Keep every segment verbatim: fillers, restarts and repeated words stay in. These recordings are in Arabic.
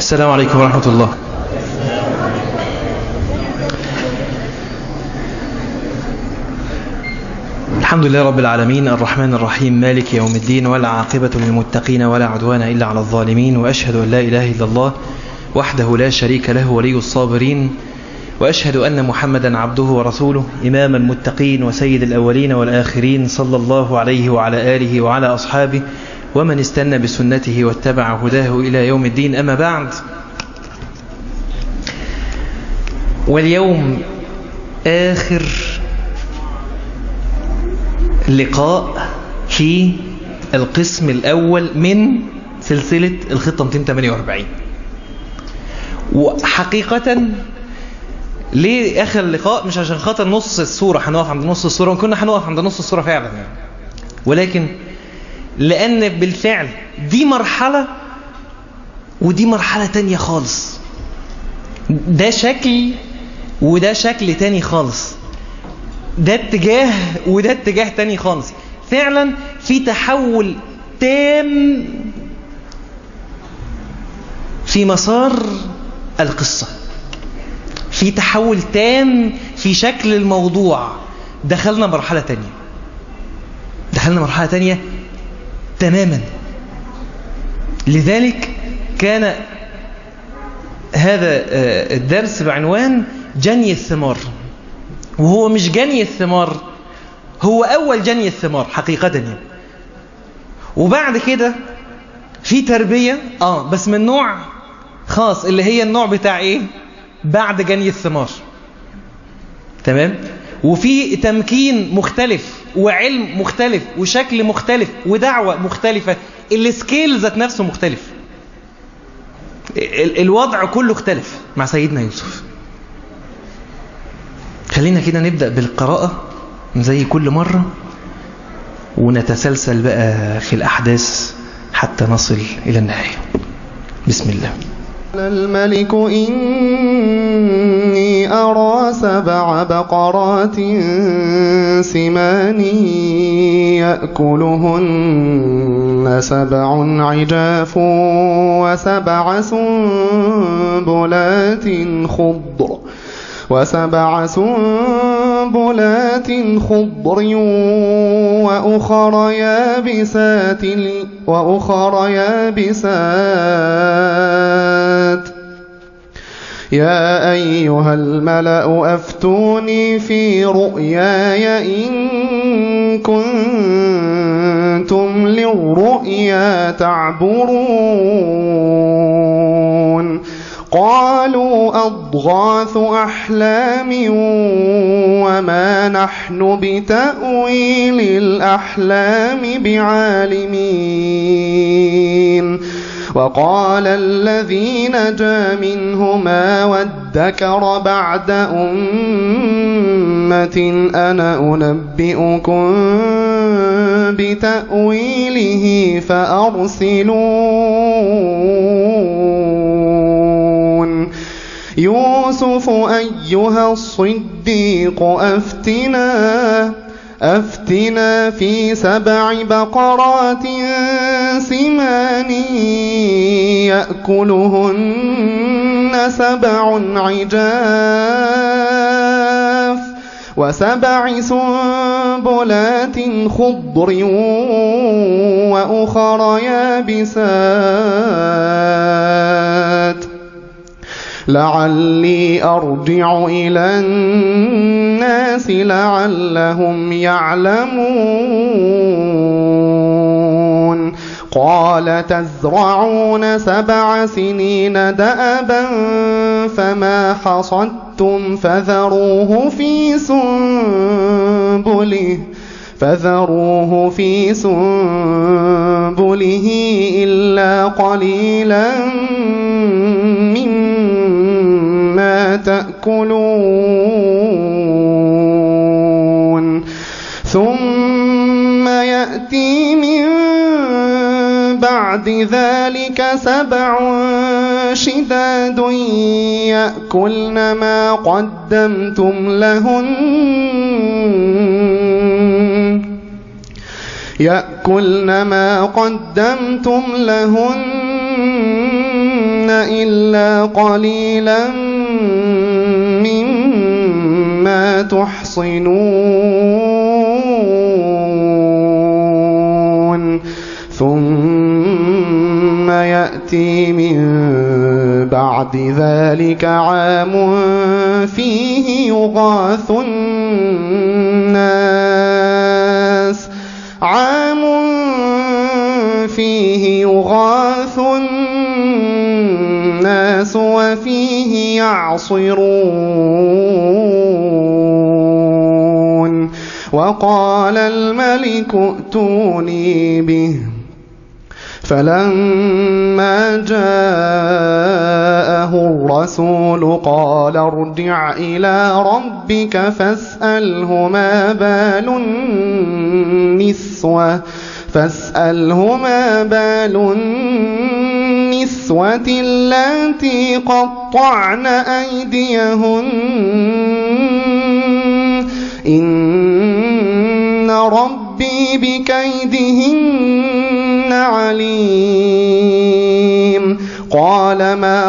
السلام عليكم ورحمة الله. الحمد لله رب العالمين الرحمن الرحيم مالك يوم الدين، ولا عاقبة للمتقين ولا عدوان إلا على الظالمين، وأشهد أن لا إله إلا الله وحده لا شريك له ولي الصابرين، وأشهد أن محمدا عبده ورسوله إمام المتقين وسيد الأولين والآخرين، صلى الله عليه وعلى آله وعلى أصحابه ومن استنى بسنته واتبع هداه إلى يوم الدين. أما بعد، واليوم آخر لقاء في القسم الأول من سلسلة الخطة مئتين وثمانية وأربعين. وحقيقة ليه آخر لقاء؟ مش عشان خاطر نص السورة هنقف عند نص السورة، وكنا هنقف عند نص السورة فعلا يعني. ولكن لأن بالفعل دي مرحلة ودي مرحلة تانية خالص، ده شكل وده شكل تاني خالص، ده اتجاه وده اتجاه تاني خالص. فعلا في تحول تام في مسار القصة، في تحول تام في شكل الموضوع. دخلنا مرحلة تانية دخلنا مرحلة تانية تماما. لذلك كان هذا الدرس بعنوان جني الثمار، وهو مش جني الثمار، هو أول جني الثمار حقيقة يعني. وبعد كده في تربية آه بس من نوع خاص، اللي هي النوع بتاع إيه بعد جني الثمار، تمام. وفي تمكين مختلف وعلم مختلف وشكل مختلف ودعوة مختلفة، السكيل ذات نفسه مختلف، الوضع كله اختلف مع سيدنا يوسف. خلينا كده نبدأ بالقراءة زي كل مرة، ونتسلسل بقى في الأحداث حتى نصل إلى النهاية. بسم الله. الملك إني أرى سبع بقرات سمان يأكلهن سبع عجاف وسبع سنبلات خضر وسبع سنبلات خضر وأخر يابسات وأخر يابسات يا أيها الملأ أفتوني في رؤياي إن كنتم للرؤيا تعبرون. قالوا أضغاث أحلام وما نحن بتأويل الأحلام بعالمين. وقال الذي نجا منهما وادكر بعد أمة أنا أنبئكم بتأويله فأرسلون. يوسف أيها الصديق أفتنا أفتنا في سبع بقرات سمان يأكلهن سبع عجاف وسبع سنبلات خضر وأخر يابسات لعلي أرجع إلى الناس لعلهم يعلمون. قال تزرعون سبع سنين دأبا فما حصدتم فذروه في سنبله فذروه في سنبله إلا قليلا مما تأكلون. ثم يأتي من بعد ذلك سبع شداد يأكلن ما قدمتم لهن يأكلن ما قدمتم لهن إلا قليلا مما تحصنون ثم يأتي من بعد ذلك عام فيه يغاث الناس عام فيه يغاث الناس وفيه يعصرون وقال الملك ائتوني به فلما جاءه الرسول قال ارجع إلى ربك فاسأله ما بال النسوة فاسأله ما بال النسوة اللاتي قطعن أيديهن إن ربي بكيدهن عليم قال ما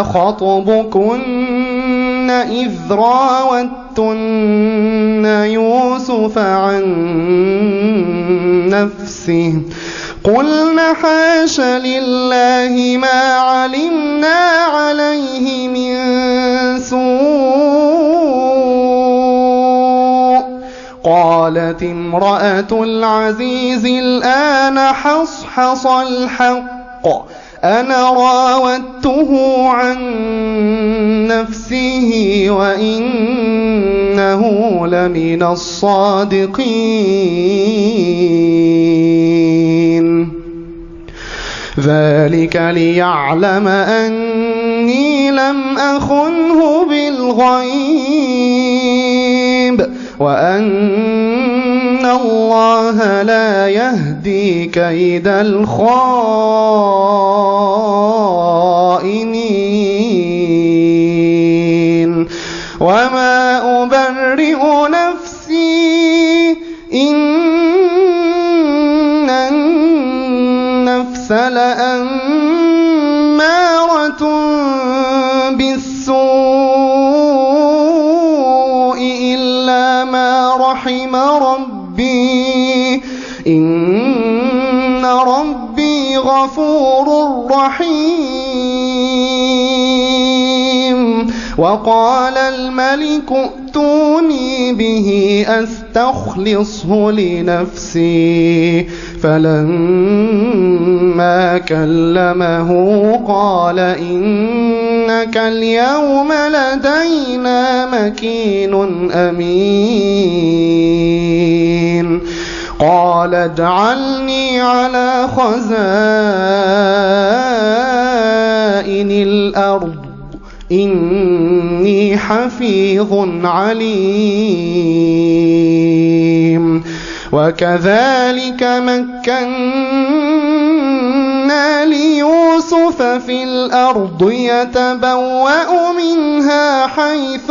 خطبكن إذ راوتن يوسف عن نفسه قلنا حاش لله ما علمنا عليه من سوء قالت امرأة العزيز الآن حصحص الحق أنا راودته عن نفسه وإنه لمن الصادقين ذلك ليعلم أني لم أخنه بالغيب وأن الله لا يهدي كيد الخائنين وما أبرئ نفسي إن النفس لأمارة بالسوء إلا ما رحم ربي إن ربي غفور رحيم وقال الملك ائتوني به أستخلصه لنفسي فلما كلمه قال إنك اليوم لدينا مكين أمين قال اجعلني على خزائن الأرض إني حفيظ عليم وكذلك مكنا ليوسف في الأرض يتبوأ منها حيث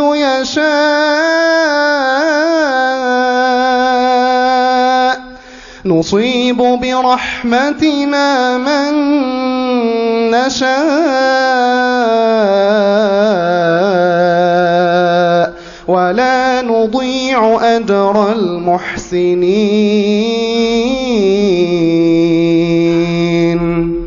يشاء نصيب برحمتنا من نشاء ولا نضيع أجر المحسنين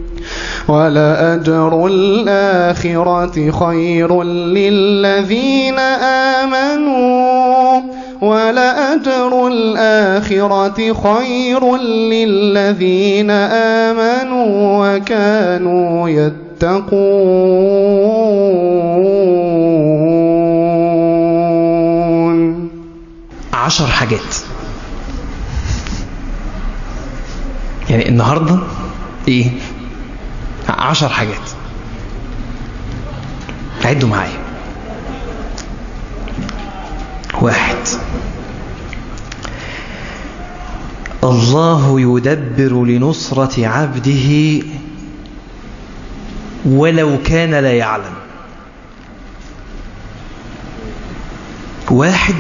ولأجر الآخرة خير للذين آمنوا ولأجر الآخرة خير للذين آمنوا وكانوا يتقون. عشر حاجات يعني النهاردة ايه عشر حاجات عدوا معايا. واحد، الله يدبر لنصرة عبده ولو كان لا يعلم. واحد،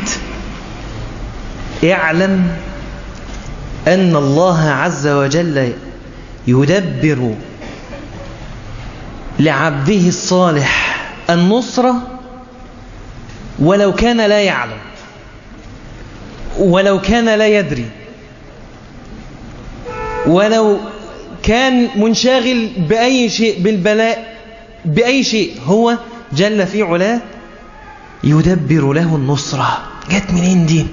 اعلم أن الله عز وجل يدبر لعبده الصالح النصرة ولو كان لا يعلم، ولو كان لا يدري، ولو كان منشغل بأي شيء، بالبلاء، بأي شيء، هو جل في علاه يدبر له النصرة. جت منين دي؟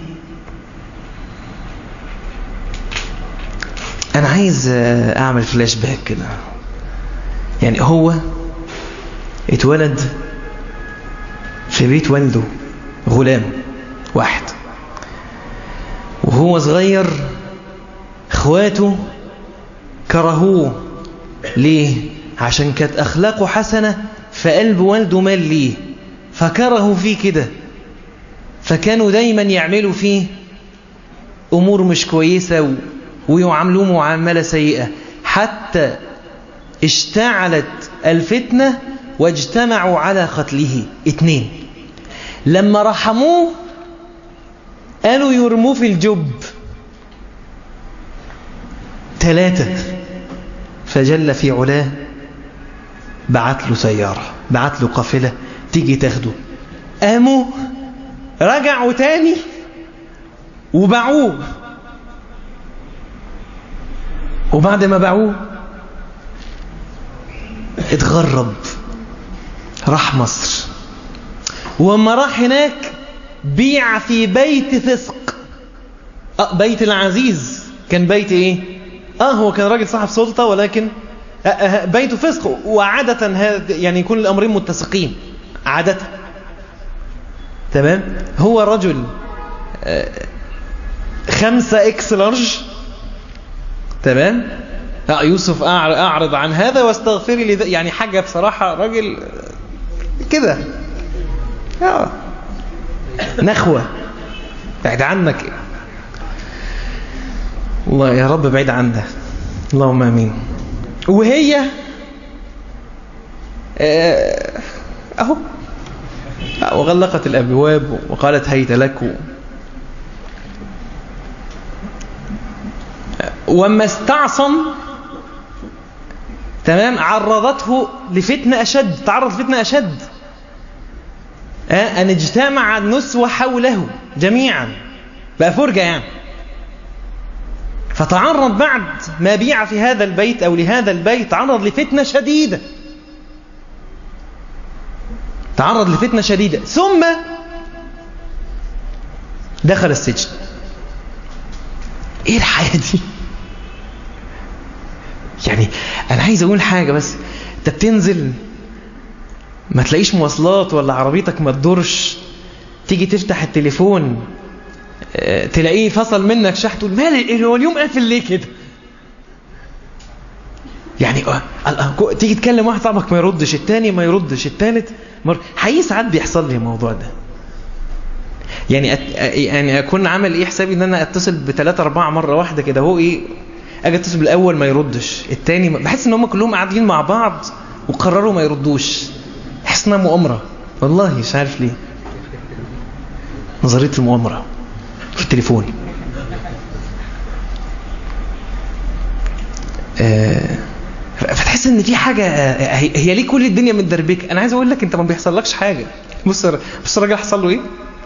أنا عايز أعمل فلاش باك كده. يعني هو اتولد في بيت والده غلام واحد، وهو صغير اخواته كرهوه. ليه؟ عشان كانت أخلاقه حسنة، فقلب والده مال ليه، فكرهوا فيه كده، فكانوا دايما يعملوا فيه أمور مش كويسة ويعاملوه معاملة سيئة، حتى اشتعلت الفتنة واجتمعوا على قتله. اتنين لما رحموه قالوا يرموه في الجب. ثلاثة فجل في علاه بعت له سيارة، بعت له قافلة تيجي تاخده. قاموا رجعوا تاني وباعوه، وبعد ما باعوه اتغرب، راح مصر. وما راح هناك بيع في بيت فسق. اه بيت العزيز كان بيت ايه؟ اه هو كان راجل صاحب سلطة، ولكن آه آه بيته فسق. وعادة هذا يعني يكون الأمرين متسقين عادة. تمام. هو رجل آه خمسة اكس لارج. تمام. آه يوسف أعرض عن هذا واستغفري لذا. يعني حاجة بصراحة راجل كده آه نخوة. بعد عنك الله يا رب، بعيد عنها اللهم امين. وهي اهو وغلقت الابواب وقالت هيت لك. وما استعصم تمام عرضته لفتنة اشد، تعرض لفتنة اشد، ان اجتمع النسوة حوله جميعا، بقى فرجة يعني. فتعرض بعد ما بيع في هذا البيت أو لهذا البيت، تعرض لفتنة شديدة، تعرض لفتنة شديدة، ثم دخل السجن. ايه الحياة دي؟ يعني انا عايز اقول حاجة بس، انت بتنزل ما تلاقيش مواصلات ولا عربيتك ما تدورش، تيجي تفتح التليفون تلاقيه فصل منك شحن، تقول مالي هو اليوم قافل ليه كده؟ يعني تيجي تكلم واحد صاحبك ما يردش، التاني ما يردش، التالت مر... حقيقي ساعات بيحصل لي الموضوع ده. يعني أت... يعني اكون عامل ايه حسابي ان انا اتصل بثلاثة أربعة مرة واحدة كده، هو ايه اجي اتصل بالاول ما يردش، التاني بحس ان هم كلهم قاعدين مع بعض وقرروا ما يردوش، احس انها مؤامرة. والله مش عارف ليه، نظرية المؤامرة في التليفون. آه فتحس ان في حاجة آه هي ليه كل الدنيا متدربكه. انا عايز اقول لك انت ما بيحصلكش حاجة. بص بص الراجل حصل له ايه؟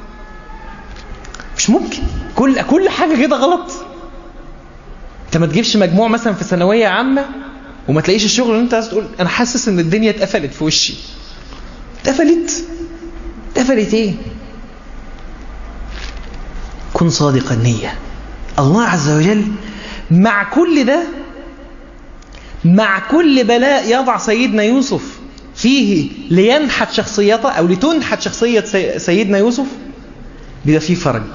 مش ممكن كل كل حاجة كده غلط. انت ما تجيبش مجموع مثلا في ثانوية عامة وما تلاقيش الشغل اللي انت عايز تقول انا حاسس ان الدنيا اتقفلت في وشي. اتقفلت اتقفلت ايه؟ كن صادق النية. الله عز وجل مع كل ده، مع كل بلاء يضع سيدنا يوسف فيه لينحت شخصيته أو لتنحت شخصية سيدنا يوسف، بيبقى فيه فرج.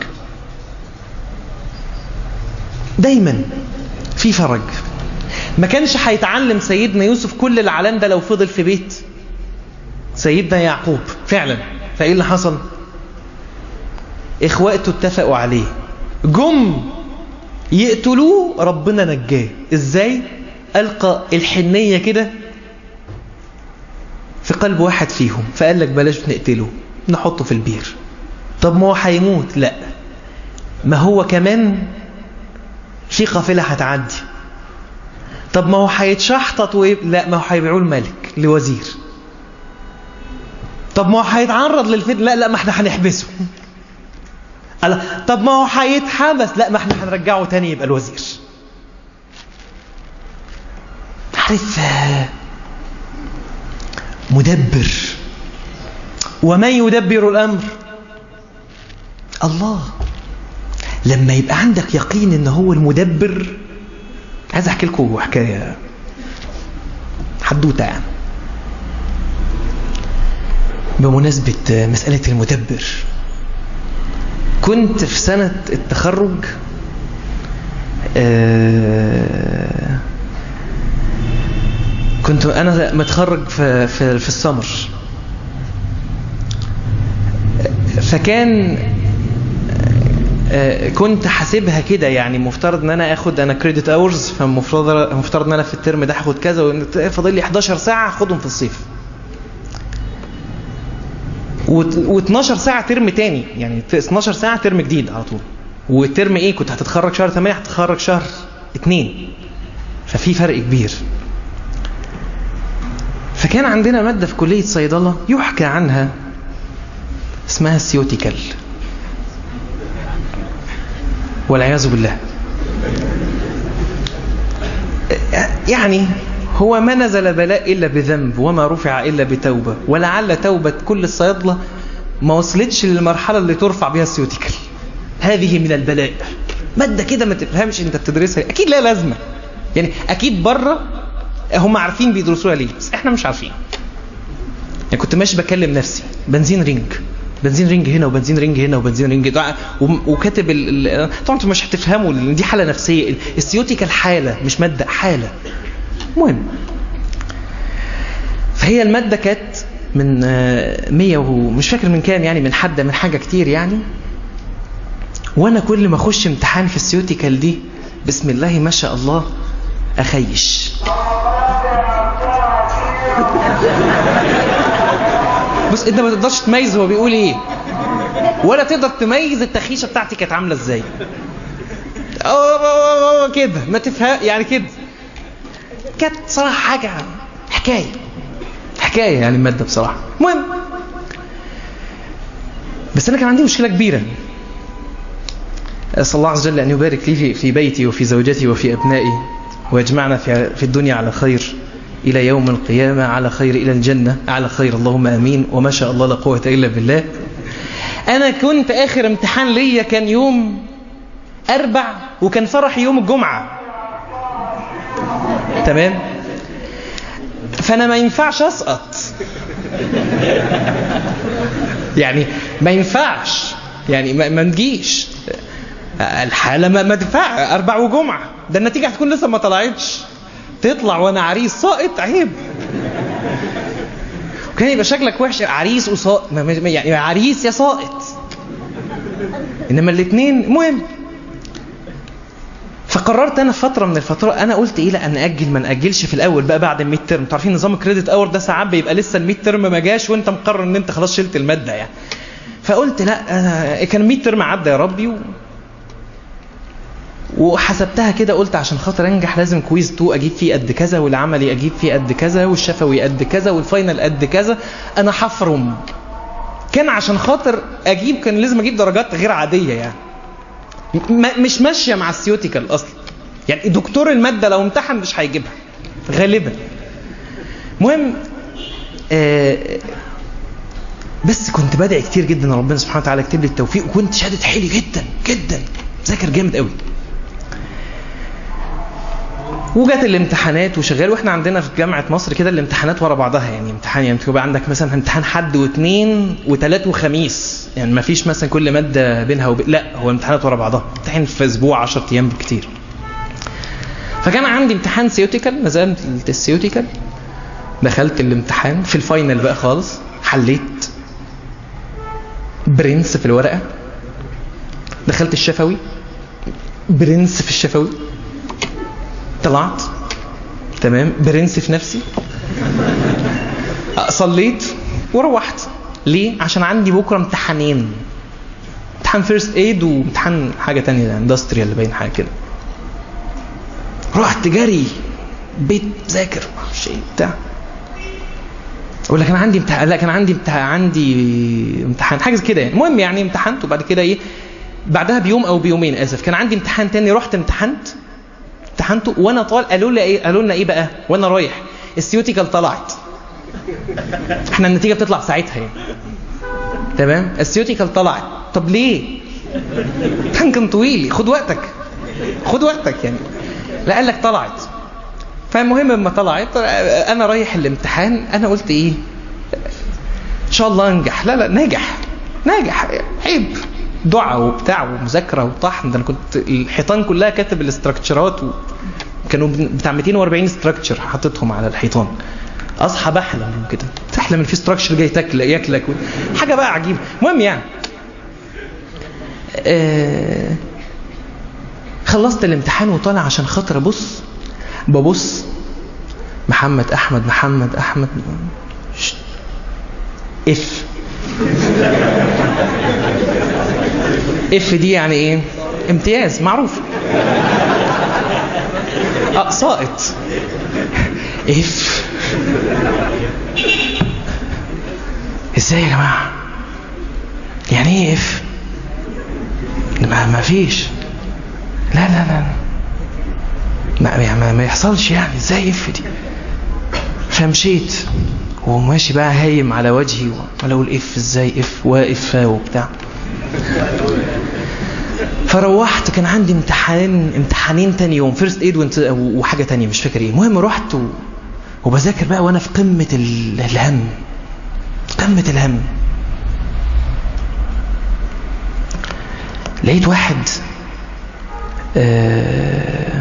دايما فيه فرج. ما كانش هيتعلم سيدنا يوسف كل العلام ده لو فضل في بيت سيدنا يعقوب فعلا. فإيه اللي حصل؟ إخواته اتفقوا عليه، جم يقتلوه، ربنا نجاه. إزاي؟ ألقى الحنية كده في قلب واحد فيهم، فقال لك بلاش نقتله، نحطه في البير. طب ما هو هيموت. لا، ما هو كمان في قافلة هتعدي. طب ما هو هيتشحطط ويب... لا، ما هو هيبيعوه الملك. لوزير. طب ما هو هيتعرض للفتنة، لا لا ما احنا هنحبسه. طب ما هو هيتحبس، لا ما احنا هنرجعه تاني يبقى الوزير. عارف مدبر. ومن يدبر الأمر؟ الله. لما يبقى عندك يقين ان هو المدبر. عايز احكي لكم حكايه حدوته يعني بمناسبه مساله المدبر. كنت في سنه التخرج، آه كنت انا متخرج في في, في السمر. فكان كنت حاسبها كده، يعني مفترض ان انا اخد انا كريدت اورز، فمفترض مفترض ان انا في الترم ده هاخد كذا، وفاضل لي احداشر ساعه هاخدهم في الصيف، و12 ساعه ترم تاني، يعني اتناشر ساعه ترم جديد على طول. والترم ايه كنت هتتخرج شهر تمانية، هتتخرج شهر اتنين، ففي فرق كبير. فكان عندنا ماده في كليه صيدله يحكى عنها اسمها السيوتيكال، والعياذ بالله. يعني هو ما نزل بلاء إلا بذنب، وما رفع إلا بتوبة، ولعل توبة كل الصيادلة ما وصلتش للمرحلة اللي ترفع بها السيوتيكال. هذه من البلاء. مادة كده ما تفهمش انت بتدرسها، اكيد لا لازمة، يعني اكيد بره هم عارفين بيدرسوها ليه، بس احنا مش عارفين. يعني كنت ماشي بكلم نفسي بنزين رينج بنزين رينج هنا وبنزين رينج هنا وبنزين رينج، وكاتب ال... طبعا انتوا مش هتفهموا لان دي حاله نفسيه. السيوتيكال حاله مش ماده، حاله. المهم، فهي الماده كانت من مية ومش فاكر من كام، يعني من حد من حاجه كتير يعني. وانا كل ما اخش امتحان في السيوتيكال دي بسم الله ما شاء الله اخيش. بص انت ما تقدرش تميز هو بيقول ايه، ولا تقدر تميز التخيشه بتاعتي كانت عامله ازاي. اه كده ما تفهم يعني كده. كانت صراحه حاجه حكايه حكايه يعني الماده بصراحه. المهم، بس انا كان عندي مشكله كبيره. اسال الله عز وجل ان يبارك لي في بيتي وفي زوجتي وفي ابنائي، ويجمعنا في في الدنيا على خير إلى يوم القيامة، على خير إلى الجنة على خير، اللهم آمين. وما شاء الله لا قوة إلا بالله. أنا كنت آخر امتحان ليا كان يوم أربع، وكان فرح يوم الجمعة، تمام؟ فأنا ما ينفعش أسقط، يعني ما ينفعش، يعني ما, ما نجيش الحالة، ما, ما تنفع أربع وجمعة، ده النتيجة هتكون لسه ما طلعتش، تطلع وانا عريس ساقط، عيب. وكان يبقى شكلك وحش عريس وساقط، يعني عريس يا ساقط، انما الاثنين. المهم، فقررت انا في فتره من الفترات، انا قلت ايه، لا انا اجل ما ناجلش في الاول بقى بعد الميد ترم. انتوا عارفين نظام الكريدت اور ده ساعات بيبقى لسه الميد ترم ما جاش وانت مقرر ان انت خلاص شلت الماده يعني. فقلت لا أنا كان الميد ترم عدى يا ربي، و... وحسبتها كده، قلت عشان خاطر انجح لازم كويز اتنين اجيب فيه قد كذا، والعملي اجيب فيه قد كذا، والشفوي قد كذا، والفاينل قد كذا. انا حفرم كان عشان خاطر اجيب، كان لازم اجيب درجات غير عاديه يعني، م- مش ماشيه مع السيوتيكال اصلا، يعني دكتور الماده لو امتحن مش هيجيبها غالبا. المهم، آه بس كنت بدعي كتير جدا ربنا سبحانه وتعالى يكتب لي التوفيق، وكنت شادد حيلي جدا جدا، ذاكر جامد قوي. وجات الامتحانات وشغال، واحنا عندنا في جامعه مصر كده الامتحانات ورا بعضها، يعني امتحان يعني تبقى عندك مثلا امتحان حد واثنين وثلاث وخميس، يعني ما فيش مثلا كل ماده بينها وب... لا هو امتحانات ورا بعضها، امتحان في اسبوع عشرة ايام بكتير. فكان عندي امتحان سيوتيكال، نزلت السيوتيكال، دخلت الامتحان في الفاينل بقى خالص، حليت برنس في الورقه، دخلت الشفوي برنس في الشفوي، طلعت تمام برنس في نفسي، صليت وروحت. ليه؟ عشان عندي بكره امتحانين، امتحان فيرست ايد وامتحان حاجه تانية اندستريال اللي باين حاجه كده. رحت جري بيت ذاكر شيء بتاع، ولا كان عندي امتحان، لا كان عندي امتحان عندي امتحان حاجه كده يعني. المهم يعني امتحنت، وبعد كده ايه بعدها بيوم او بيومين اسف كان عندي امتحان تاني، رحت امتحنت امتحنته وانا طال قالوا لي ايه قالوا لنا ايه بقى وانا رايح السيوتيكال طلعت. احنا النتيجه بتطلع ساعتها يعني تمام. السيوتيكال طلعت. طب ليه؟ كان كان طويل، خد وقتك خد وقتك يعني. لا قال لك طلعت. فالمهم لما طلعت انا رايح الامتحان انا قلت ايه ان شاء الله انجح. لا لا ناجح ناجح عيب دعاء وبتاع ومذاكره وطحن. ده انا كنت الحيطان كلها كاتب الاستراكشرات، وكانوا بتاع مئتين وأربعين استراكشر حاططهم على الحيطان. اصحى بحلم كده، تحلم ان في استراكشر جاي تاكل ياكلك حاجه بقى عجيبه. المهم يعني آه خلصت الامتحان وطالع عشان خاطر ابص ببص محمد احمد محمد احمد اف اف دي يعني ايه؟ امتياز معروف. اه ساقط اف. ازاي يا جماعه؟ يعني ايه اف؟ ما ما فيش. لا لا لا ما ما, ما يحصلش يعني. ازاي اف دي؟ فمشيت وماشي بقى هايم على وجهي ولا اقول اف ازاي اف واقف وبتاع. فروحت كان عندي امتحان امتحانين تاني يوم فيرست ايد وحاجه تانية مش فاكر ايه. المهم رحت و... وبذاكر بقى وانا في قمه الهم قمه الهم. لقيت واحد آه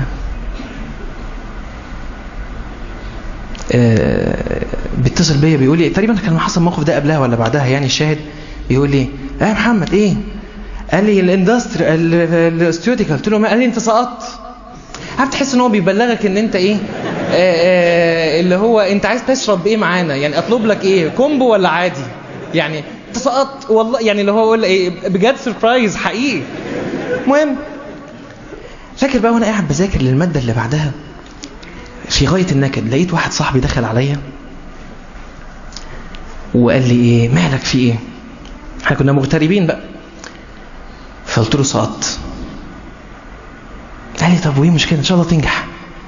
آه بيتصل بيا بيقول لي تقريبا كان حصل الموقف ده قبلها ولا بعدها يعني. الشاهد بيقول لي اه يا محمد ايه؟ قال لي الاندستري الاستيوتيكال. قلت له ما؟ قال لي انت سقطت. عارف تحس ان هو بيبلغك ان انت ايه آه آه اللي هو انت عايز تشرب ايه معانا يعني، اطلب لك ايه كومبو ولا عادي يعني. انت سقطت والله يعني اللي هو يقول ايه بجد سربرايز حقيقي. المهم فاكر بقى وانا قاعد بذاكر للماده اللي بعدها في غايه النكد لقيت واحد صاحبي دخل عليا وقال لي ايه مالك في ايه؟ احنا كنا مغتربين بقى. فقلت له سقطت. قال لي طب وايه مشكله ان شاء الله تنجح.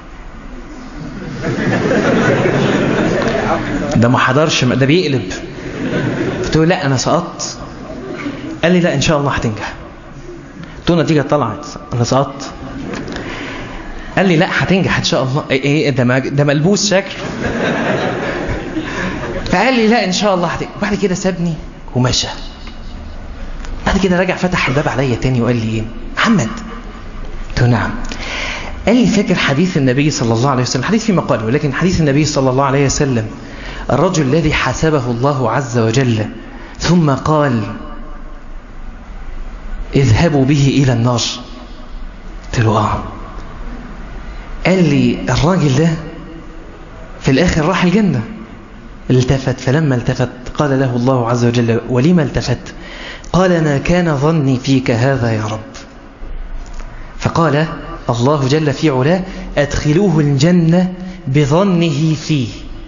ده ما حضرش ده بيقلب. قلت له لا انا سقطت. قال لي لا ان شاء الله هتنجح. قلت له النتيجه طلعت انا سقطت. قال لي لا هتنجح ان شاء الله. ايه ده ده ملبوس شكله. فقال لي لا ان شاء الله هتنجح. بعد كده سابني ومشى. بعد كده رجع فتح الباب عليا تاني وقال لي ايه محمد؟ قلت له نعم. قال لي فاكر حديث النبي صلى الله عليه وسلم؟ حديث في مقاله ولكن حديث النبي صلى الله عليه وسلم الرجل الذي حاسبه الله عز وجل ثم قال اذهبوا به إلى النار. قلت له اه. قال لي الراجل ده في الآخر راح الجنة. التفت فلما التفت قال له الله عز وجل ولما التفت؟ قال ما كان ظني فيك هذا يا رب. فقال الله جل في علاه أدخلوه الجنة بظنه فيه.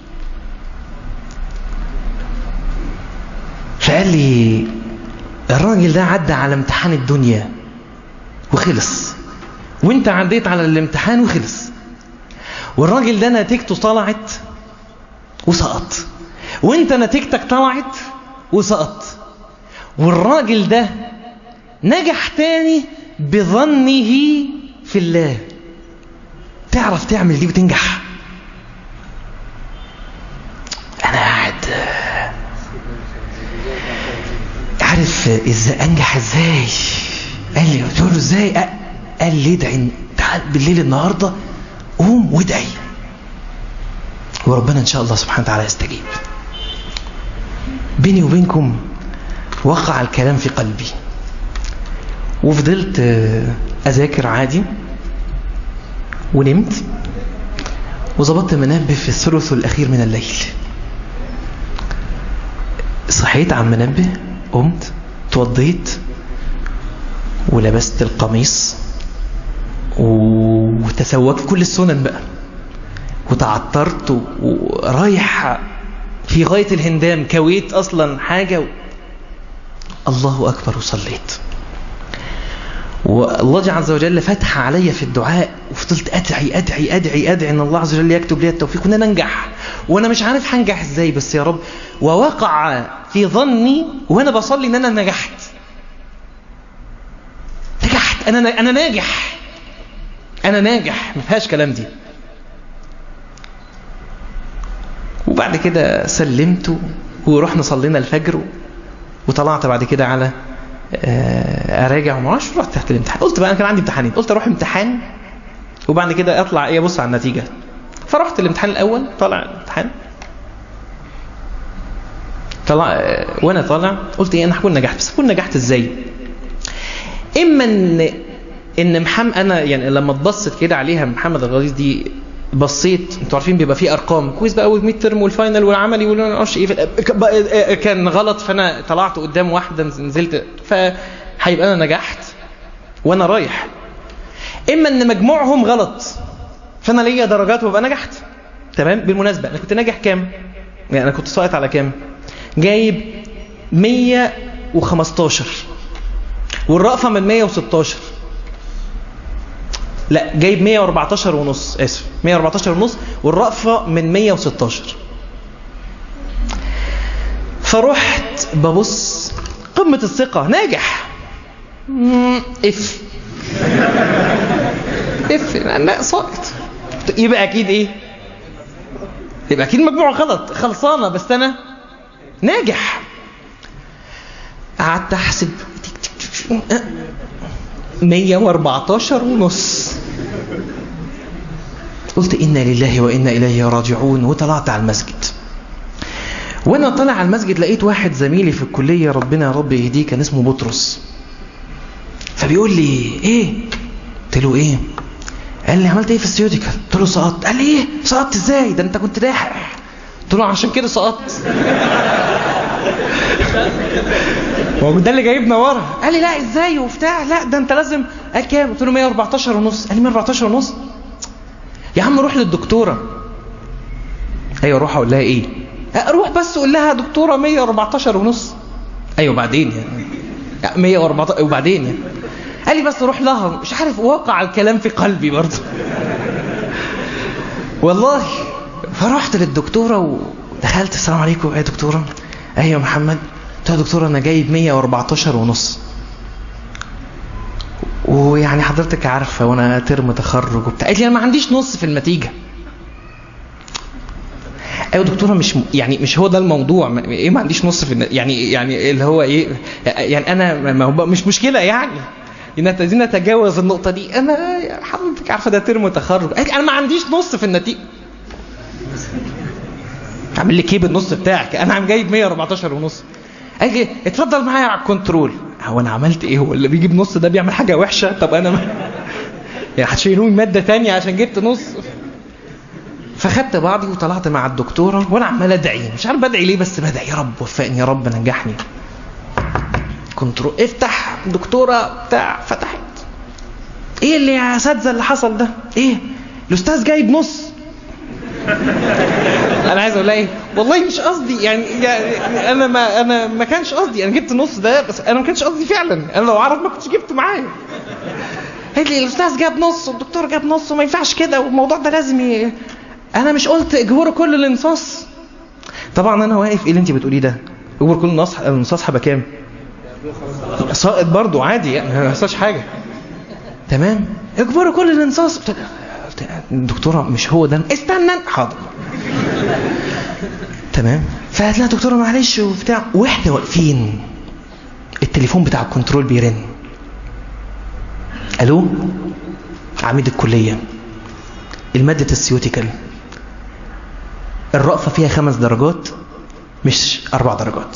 فقال لي الراجل ده عدى على امتحان الدنيا وخلص، وانت عديت على الامتحان وخلص، والراجل ده نتيجته طلعت وسقط، وانت نتيجتك طلعت وسقط، والراجل ده نجح تاني بظنه في الله. تعرف تعمل دي وتنجح؟ انا قاعد عارف ازاي انجح ازاي. قال لي قلت له ازاي؟ قال لي ادعي تعال بالليل النهارده قوم وادعي وربنا ان شاء الله سبحانه وتعالى يستجيب. بيني وبينكم وقع الكلام في قلبي وفضلت اذاكر عادي ونمت وظبطت منبه في الثلث الاخير من الليل. صحيت عن منبه، قمت توضيت ولبست القميص وتسوقت كل السنن بقى وتعطرت ورايح في غاية الهندام، كويت أصلا حاجة و... الله أكبر وصليت. والله عز وجل فتح علي في الدعاء، وفضلت أدعي أدعي أدعي أدعي أن الله عز وجل يكتب لي التوفيق وأنا ننجح، وأنا مش عارف هنجح إزاي، بس يا رب. ووقع في ظني وأنا بصلي أن أنا نجحت نجحت أنا أنا ناجح أنا ناجح ما فيهاش كلام دي. وبعد كده سلمت ورحنا صلينا الفجر، وطلعت بعد كده على اراجع وما اعرفش، رحت تحت الامتحان. قلت بقى انا كان عندي امتحانين، قلت اروح امتحان وبعد كده اطلع ايه ابص على النتيجه. فرحت الامتحان الاول، طلع الامتحان، طلع وانا طالع قلت ايه انا هكون نجحت، بس هكون نجحت ازاي؟ اما ان ان محمد انا يعني لما اتبصت كده عليها محمد الغليظ دي، بصيت انتوا عارفين بيبقى فيه ارقام كويس بقى، والميد ترم والفاينل والعملي وما اعرفش ايه، كان غلط، فانا طلعت قدام واحده نزلت، فهيبقى انا نجحت وانا رايح. اما ان مجموعهم غلط فانا ليا درجات وابقى نجحت. تمام. بالمناسبه انا كنت ناجح كام؟ يعني انا كنت ساقط على كام؟ جايب مية وخمستاشر والرأفة من مية وستاشر، لا جايب مية واربعتاشر ونص، اسف مية واربعتاشر ونص والرأفة من مية وستاشر. فرحت ببص قمة الثقة، ناجح اف اف لا ساقط، يبقى اكيد ايه؟ يبقى اكيد مجموعة غلط خلصانة، بس انا ناجح. قعدت احسب مية واربعتاشر ونص، قلت إنا لله وإنا إليه راجعون، وطلعت على المسجد. وانا طالع على المسجد لقيت واحد زميلي في الكلية ربنا يا رب يهديه، كان اسمه بطرس، فبيقول لي ايه؟ قلت له ايه؟ قال لي عملت ايه في السيوتيكال؟ قلت له سقطت. قال لي ايه سقطت ازاي؟ ده انت كنت داحح. قلت له عشان كده سقطت. هو ده اللي جايبنا ورا. قال لي لا ازاي وبتاع، لا ده انت لازم. قال كام؟ قلت له مية واربعتاشر ونص. قال لي مية واربعتاشر ونص يا عم روح للدكتوره. ايوه روح اقول لها ايه؟ اروح بس اقول لها دكتوره مية واربعتاشر ونص. ايوه بعدين يعني مية واربعتاشر وبعدين يعني. قال لي بس روح لها. مش عارف وقع الكلام في قلبي برضه والله. فرحت للدكتوره ودخلت السلام عليكم يا دكتوره. ايوه محمد. قلت لها دكتوره انا جايب مية واربعتاشر ونص، ويعني حضرتك عارفه وانا ترم تخرج وبتاع. قالت لي انا ما عنديش نص في النتيجه. ايوه دكتوره مش يعني مش هو ده الموضوع. ايه ما عنديش نص في النتيجة؟ يعني يعني اللي هو ايه يعني انا ما هو مش مشكله يعني ان عايزين نتجاوز النقطه دي. انا حضرتك عارفه ده ترم تخرج. قالت لي انا ما عنديش نص في النتيجه. اعمل لك ايه بالنص بتاعك؟ انا عم جايب مية واربعتاشر ونص. قال لي اتفضل معايا على الكنترول. هو انا عملت ايه؟ هو اللي بيجيب نص ده بيعمل حاجه وحشه؟ طب انا ما... يعني هتشيلوني ماده ثانيه عشان جبت نص؟ فخدت بعضي وطلعت مع الدكتوره وانا عمال ادعي، مش عارف بدعي ليه بس بدعي يا رب وفقني يا رب نجحني. كنترول افتح دكتوره بتاع فتحت. ايه اللي يا اساتذه اللي حصل ده؟ ايه الاستاذ جايب نص؟ انا عايز اقول لها ايه والله مش قصدي يعني, يعني انا ما انا ما كانش قصدي، انا جبت نص ده بس انا ما كانش قصدي فعلا، انا لو اعرف ما كنتش جبت معايا. قالت لي الاستاذ جاب نص والدكتور جاب نص وما ينفعش كده والموضوع ده لازم ي... انا مش قلت اجبروا كل الانصاص؟ طبعا انا واقف ايه اللي انت بتقوليه ده؟ اجبر كل النص الانصاص هبقى كام؟ ساقط برضو عادي يعني ما حصلش حاجه. تمام اجبروا كل الانصاص. الدكتوره مش هو ده. استنى حاضر. تمام. فقالت لها دكتوره معلش وبتاع، واحنا واقفين التليفون بتاع الكنترول بيرن. الو عميد الكليه، الماده السيوتيكال الرأفه فيها خمس درجات مش اربع درجات،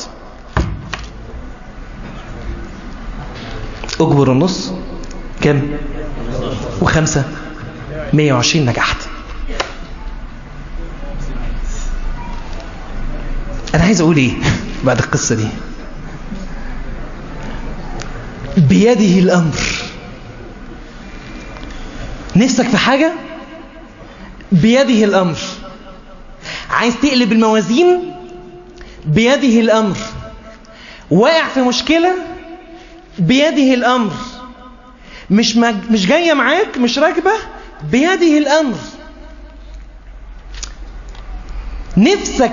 اجبر النص كم؟ وخمسه مية وعشرين. نجحت. انا عايز اقول ايه بعد القصه دي؟ بيده الامر. نفسك في حاجه بيده الامر. عايز تقلب الموازين بيده الأمر. واقع في مشكلة بيده الأمر. مش مج... مش جاية معاك، مش راكبة، بيده الأمر. نفسك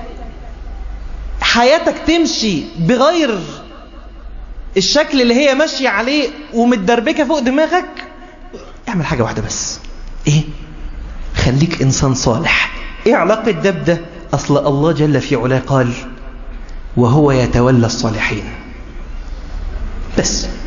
حياتك تمشي بغير الشكل اللي هي ماشية عليه ومتدربكة فوق دماغك، اعمل حاجة واحدة بس. ايه؟ خليك انسان صالح. ايه علاقة ده بده؟ اصل الله جل في علاه قال وهو يتولى الصالحين. بس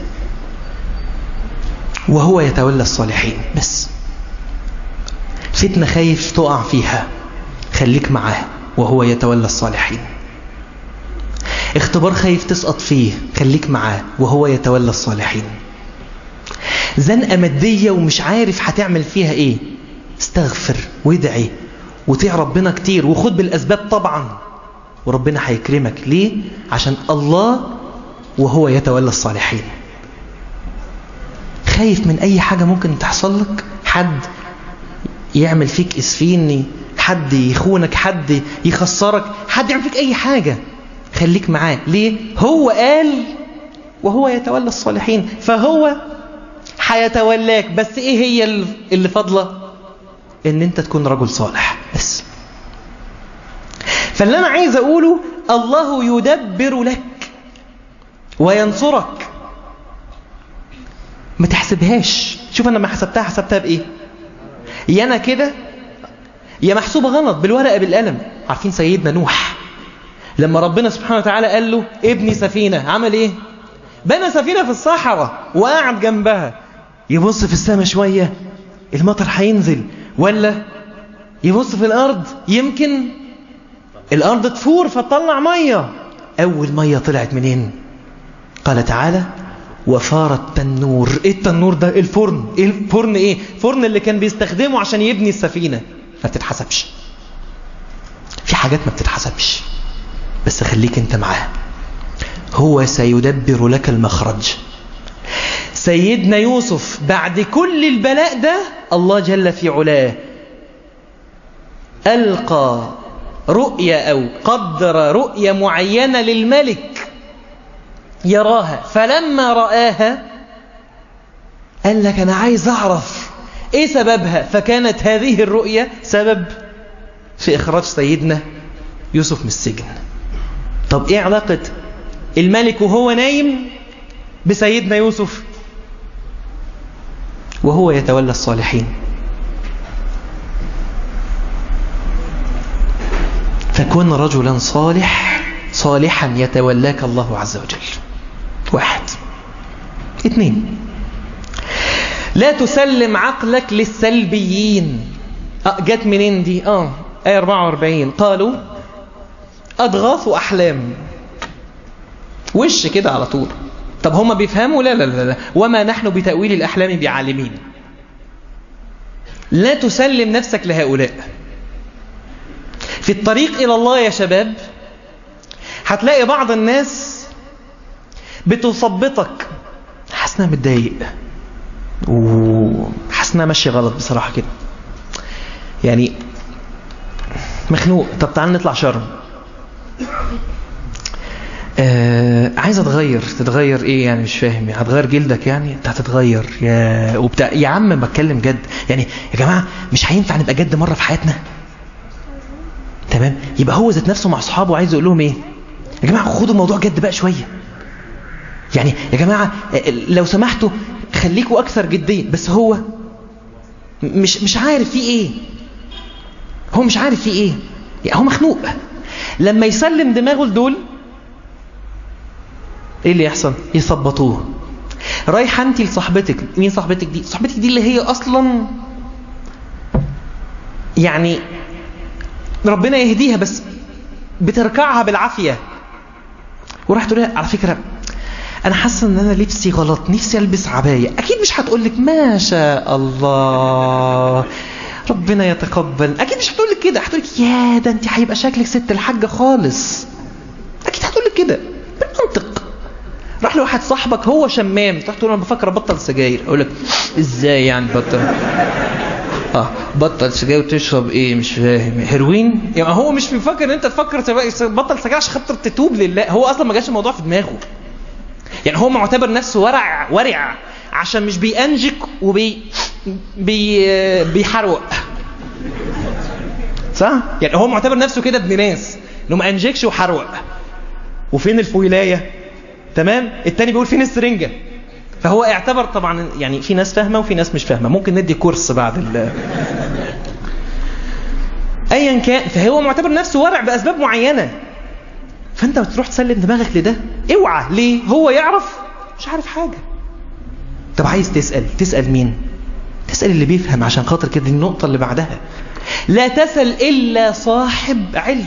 وهو يتولى الصالحين بس. فتنة خايف تقع فيها، خليك معاه وهو يتولى الصالحين. اختبار خايف تسقط فيه، خليك معاه وهو يتولى الصالحين. زنقة مادية ومش عارف هتعمل فيها ايه، استغفر وادعي وطيع ربنا كتير وخد بالأسباب طبعا، وربنا هيكرمك. ليه؟ عشان الله وهو يتولى الصالحين. خايف من أي حاجة ممكن تحصل لك، حد يعمل فيك إسفيني، حد يخونك، حد يخسرك، حد يعمل فيك أي حاجة، خليك معاه. ليه؟ هو قال وهو يتولى الصالحين، فهو هيتولاك. بس ايه هي اللي فضله؟ ان انت تكون رجل صالح بس. فاللي انا عايز اقوله، الله يدبر لك وينصرك. ما تحسبهاش. شوف انا ما حسبتها، حسبتها بايه؟ يا انا كده يا محسوبة غلط بالورقة بالقلم. عارفين سيدنا نوح لما ربنا سبحانه وتعالى قال له ابني سفينة، عمل ايه؟ بنى سفينة في الصحراء وقعد جنبها، يبص في السماء شوية المطر هينزل، ولا يبص في الأرض يمكن الأرض تفور فتطلع مية. أول مية طلعت منين؟ قال تعالى وفار التنور. ايه التنور ده؟ الفرن. ايه الفرن؟ ايه فرن اللي كان بيستخدمه عشان يبني السفينة. ما بتتحسبش، في حاجات ما بتتحسبش، بس خليك انت معاه. هو سيدبر لك المخرج. سيدنا يوسف بعد كل البلاء ده الله جل في علاه ألقى رؤية أو قدر رؤية معينة للملك يراها، فلما رآها قال لك أنا عايز أعرف إيه سببها. فكانت هذه الرؤية سبب في إخراج سيدنا يوسف من السجن. طب إيه علاقة الملك وهو نايم بسيدنا يوسف؟ وهو يتولى الصالحين. فكن رجلا صالح صالحا يتولاك الله عز وجل. واحد. اثنين، لا تسلم عقلك للسلبيين. أه جت منين دي؟ اه آية أربعة وأربعين قالوا أضغاث أحلام. وش كده على طول. طب هم بيفهموا؟ لا لا لا لا. وما نحن بتأويل الأحلام بعالمين. لا تسلم نفسك لهؤلاء. في الطريق إلى الله يا شباب هتلاقي بعض الناس بتثبطك، حاسنا متضايق وحاسنا ماشي غلط بصراحة كده، يعني مخنوق. طب تعال نطلع شرم. آه عايز اتغير. تتغير ايه يعني؟ مش فاهم. يعني هتغير جلدك؟ يعني انت هتتغير يا وبتاع. يا عم بتكلم جد يعني يا جماعه. مش هينفع نبقى جد مره في حياتنا؟ تمام. يبقى هو ذات نفسه مع اصحابه عايز يقول لهم ايه؟ يا جماعه خدوا الموضوع جد بقى شويه. يعني يا جماعه لو سمحتوا خليكوا اكثر جديه. بس هو مش مش عارف فيه ايه. هو مش عارف فيه ايه. يعني هو مخنوق. لما يسلم دماغه لدول ايه اللي يحصل؟ يثبطوه. رايحه انت لصاحبتك. مين صاحبتك دي؟ صاحبتك دي اللي هي اصلا يعني ربنا يهديها بس بتركعها بالعافيه، وراح تقول لها على فكره انا حاسه ان انا لبسي غلط، نفسي البس عبايه. اكيد مش هتقول لك ما شاء الله ربنا يتقبل. اكيد مش هتقول لك كده. هتقول لك يا ده انت هيبقى شكلك ست الحاجه خالص. اكيد هتقول لك كده بالمنطق. راح لواحد صاحبك هو شمام، تروح تقول انا بفكر ابطل سجاير. اقول لك ازاي يعني بطل؟ اه بطل سجاير وتشرب ايه؟ مش فاهم. هيروين؟ يعني هو مش بيفكر ان انت تفكر بطل سجاير عشان خاطر تتوب لله. هو اصلا ما جاش الموضوع في دماغه. يعني هو معتبر نفسه ورع ورع عشان مش بيأنجك وبي بي بيحروق. صح؟ يعني هو معتبر نفسه كده ابن ناس انه ما انجكش وحروق. وفين الفويلايه؟ تمام؟ التاني بيقول فين السرنجه؟ فهو اعتبر طبعا، يعني في ناس فاهمه وفي ناس مش فاهمه. ممكن ندي كورس بعد ال ايا كان. فهو معتبر نفسه ورع باسباب معينه. فانت بتروح تسلم دماغك لده؟ اوعى. ليه؟ هو يعرف؟ مش عارف حاجه. طب عايز تسال، تسال مين؟ تسال اللي بيفهم. عشان خاطر كده النقطه اللي بعدها، لا تسال الا صاحب علم.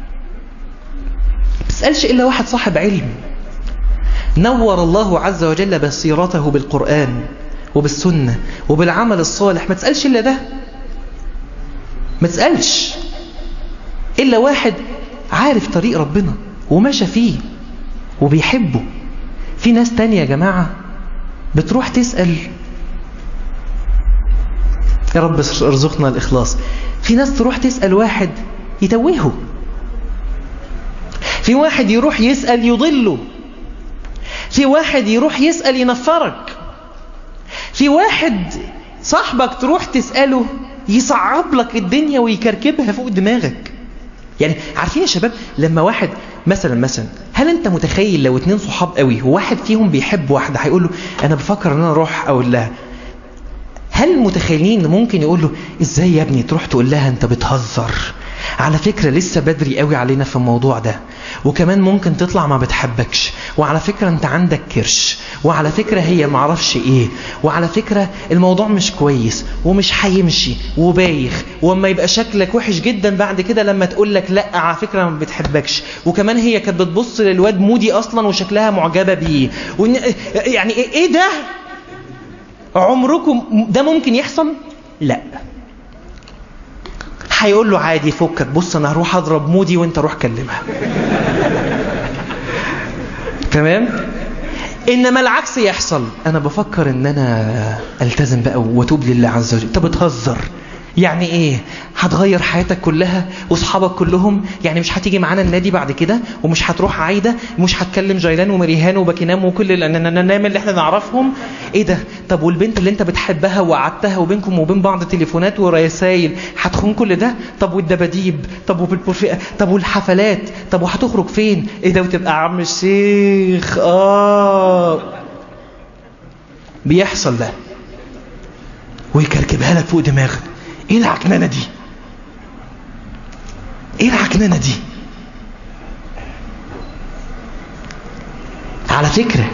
ما تسالش الا واحد صاحب علم نور الله عز وجل بصيرته بالقرآن وبالسنة وبالعمل الصالح. ما تسألش إلا ده. ما تسألش إلا واحد عارف طريق ربنا وماشى فيه وبيحبه. في ناس تانية يا جماعة بتروح تسأل، يا رب ارزقنا الإخلاص، في ناس تروح تسأل واحد يتوهه، في واحد يروح يسأل يضله، في واحد يروح يسأل ينفرك، في واحد صاحبك تروح تسأله يصعب لك الدنيا ويكركبها فوق دماغك. يعني عارفين يا شباب لما واحد مثلا مثلا هل انت متخيل لو اتنين صحاب قوي وواحد فيهم بيحب واحدة هيقول له انا بفكر ان انا اروح اقول لها، هل متخيلين ممكن يقول له ازاي يا ابني تروح تقول لها انت بتهزر، على فكرة لسه بدري قوي علينا في الموضوع ده، وكمان ممكن تطلع ما بتحبكش، وعلى فكرة انت عندك كرش، وعلى فكرة هي معرفش ايه، وعلى فكرة الموضوع مش كويس ومش هيمشي وبايخ، وما يبقى شكلك وحش جدا بعد كده لما تقول لك لا على فكرة ما بتحبكش، وكمان هي كانت بتبص للواد مودي اصلا وشكلها معجبة بيه. يعني ايه ده؟ عمركم ده ممكن يحصل؟ لا. هيقول له عادي فكك، بص انا هروح اضرب مودي وانت روح كلمها. تمام؟ انما العكس يحصل، انا بفكر ان انا التزم بقى واتوب لله عز وجل. انت بتهزر؟ يعني ايه؟ هتغير حياتك كلها واصحابك كلهم؟ يعني مش هتيجي معانا النادي بعد كده، ومش هتروح عايده، ومش هتكلم جيلان ومريهان وباكينام وكل النام اللي احنا نعرفهم؟ ايه ده؟ طب والبنت اللي انت بتحبها وقعدتها وبينكم وبين بعض تليفونات ورسايل هتخون كل ده؟ طب والدباديب؟ طب وبالبرفئه؟ طب والحفلات؟ طب وهتخرج فين؟ ايه ده؟ وتبقى عم الشيخ. اه بيحصل ده ويكركبها لك فوق دماغك. ايه العكنانه دي؟ ايه العكنانه دي؟ على فكره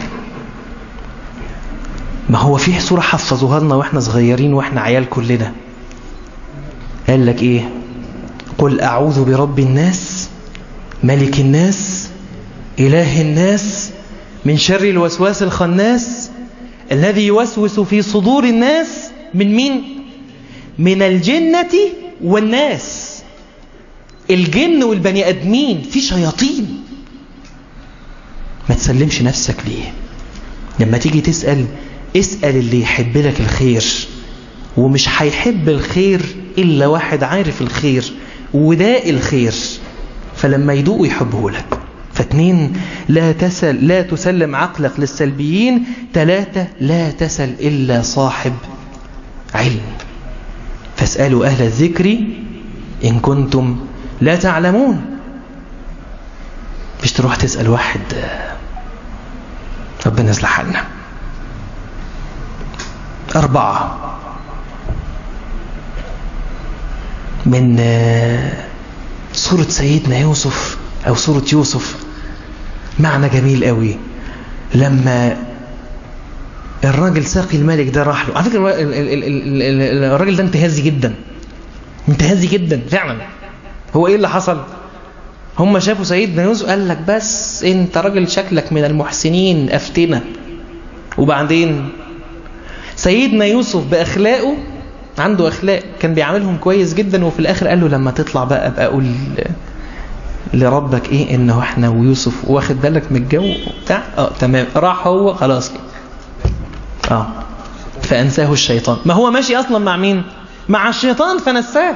ما هو في سوره حفظوها لنا واحنا صغيرين واحنا عيال كلنا، قال لك ايه؟ قل اعوذ برب الناس ملك الناس اله الناس من شر الوسواس الخناس الذي يوسوس في صدور الناس. من مين؟ من الجنة والناس. الجن والبني ادمين في شياطين. ما تسلمش نفسك ليه. لما تيجي تسأل اسأل اللي يحب لك الخير، ومش هيحب الخير إلا واحد عارف الخير وداء الخير، فلما يدوق يحبه لك. فاثنين لا تسل لا تسلم عقلك للسلبيين. ثلاثة لا تسل إلا صاحب علم. فاسألوا أهل الذكر إن كنتم لا تعلمون. مش تروح تسأل واحد ربنا يصلح حالنا. أربعة من سورة سيدنا يوسف أو سورة يوسف معنى جميل قوي. لما الراجل ساقي الملك ده راح له، على فكرة الراجل ده انتهازي جدا، انتهازي جدا فعلا. هو ايه اللي حصل؟ هم شافوا سيدنا يوسف قال لك بس انت راجل شكلك من المحسنين افتنا. وبعدين سيدنا يوسف باخلاقه عنده اخلاق، كان بيعاملهم كويس جدا. وفي الاخر قال له لما تطلع بقى ابقى اقول لربك ايه انه احنا ويوسف واخد بالك من الجو بتاع. اه تمام. راح هو خلاص كده اه فانساه الشيطان. ما هو ماشي اصلا مع مين؟ مع الشيطان فنساه.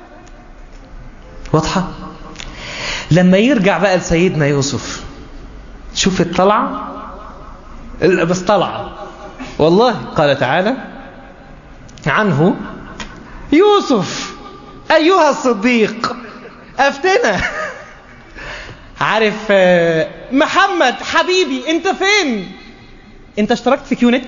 واضحة؟ لما يرجع بقى لسيدنا يوسف، شوف الطلعة، بس طلعة والله. قال تعالى عنه: يوسف أيها الصديق أفتنا. عارف محمد حبيبي أنت فين؟ أنت اشتركت في كيونت؟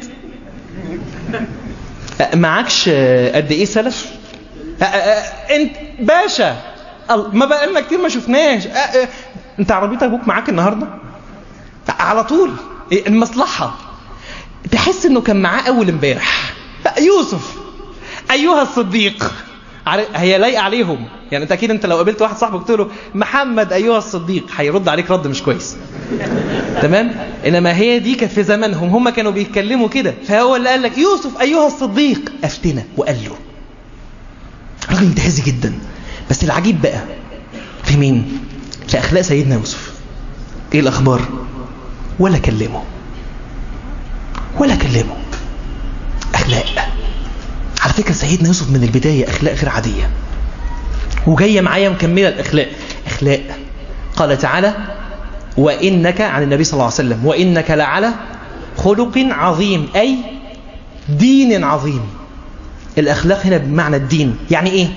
معكش قد إيه سلف؟ أنت باشا ما بقى لنا كتير ما شفناش. أنت عربيتك أبوك معاك النهاردة؟ على طول المصلحة. تحس إنه كان معاه أول امبارح. يوسف أيها الصديق، هي لايقة عليهم. يعني انت اكيد انت لو قابلت واحد صاحبك قلت له محمد ايها الصديق هيرد عليك رد مش كويس. تمام؟ انما هي دي كانت في زمانهم، هم كانوا بيتكلموا كده، فهو اللي قال لك يوسف ايها الصديق افتنا، وقال له. راجل متهز جدا. بس العجيب بقى في مين؟ في اخلاق سيدنا يوسف. ايه الاخبار؟ ولا كلمه ولا كلمه. اخلاق. على فكرة سيدنا يوسف من البداية أخلاق غير عادية، وجاية معايا مكملة الأخلاق. أخلاق قال تعالى: وإنك، عن النبي صلى الله عليه وسلم، وإنك لعلى خلق عظيم، أي دين عظيم. الأخلاق هنا بمعنى الدين. يعني إيه؟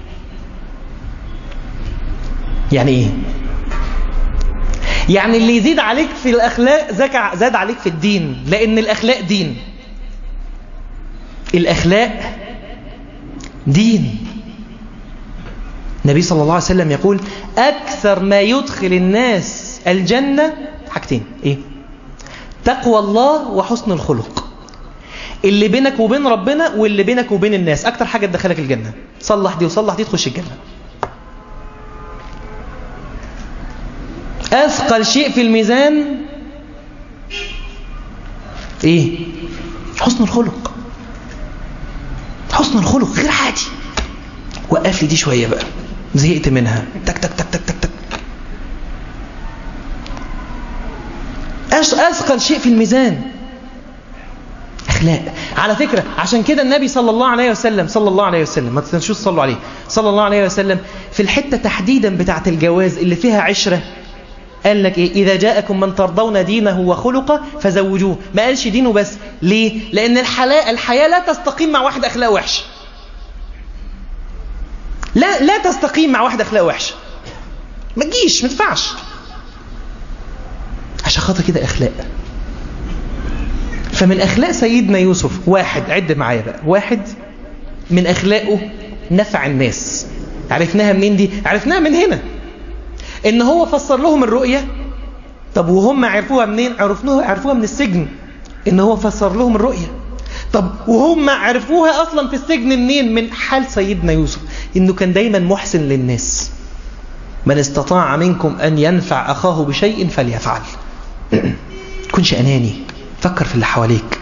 يعني إيه؟ يعني اللي يزيد عليك في الأخلاق زاد عليك في الدين، لأن الأخلاق دين. الأخلاق دين. النبي صلى الله عليه وسلم يقول: أكثر ما يدخل الناس الجنة حاجتين. إيه؟ تقوى الله وحسن الخلق. اللي بينك وبين ربنا واللي بينك وبين الناس أكتر حاجة تدخلك الجنة. صلح دي وصلح دي تخش الجنة. أثقل شيء في الميزان إيه؟ حسن الخلق. حسن الخلق غير عادي. وقف لي دي شوية بقى، زهقت منها. تك تك تك تك تك تك. أثقل شيء في الميزان أخلاق. على فكرة عشان كده النبي صلى الله عليه وسلم صلى الله عليه وسلم ما تنسوش صلوا عليه صلى الله عليه وسلم في الحتة تحديدا بتاعة الجواز اللي فيها عشرة قال لك إيه؟ إذا جاءكم من ترضون دينه وخلقه فزوجوه. ما قالش دينه بس. ليه؟ لأن الحياة الحياة لا تستقيم مع واحد أخلاق وحش. لا لا تستقيم مع واحد أخلاق وحش. ما تجيش، ما تنفعش. عشان خاطر كده أخلاق. فمن أخلاق سيدنا يوسف واحد، عد معايا بقى، واحد من أخلاقه نفع الناس. عرفناها منين دي؟ عرفناها من هنا، إن هو فسر لهم الرؤية. طب وهم عرفوها منين؟ عرفوها عرفوها من السجن، إن هو فسر لهم الرؤية. طب وهم عرفوها أصلا في السجن منين؟ من حال سيدنا يوسف، إنه كان دايما محسن للناس. من استطاع منكم أن ينفع أخاه بشيء فليفعل. تكونش أناني، فكر في اللي حواليك.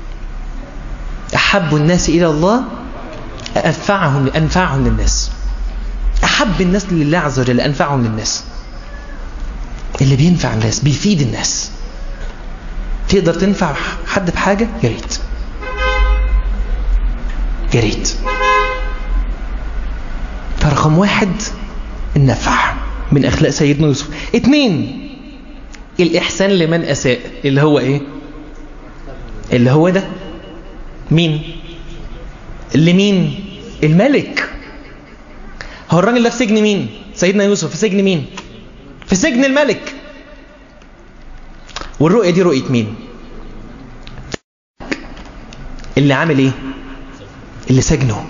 أحب الناس إلى الله أنفعهم أنفعهم للناس. أحب الناس لله عز وجل أنفعهم للناس. اللي بينفع الناس بيفيد الناس. تقدر تنفع حد بحاجة؟ يا ريت يا ريت. فرقم واحد النفع من أخلاق سيدنا يوسف. اتنين الإحسان لمن أساء، اللي هو إيه؟ اللي هو ده مين؟ اللي مين؟ الملك. هو الراجل ده في سجن مين؟ سيدنا يوسف في سجن مين؟ في سجن الملك. والرؤية دي رؤية مين؟ اللي عامل ايه؟ اللي سجنه.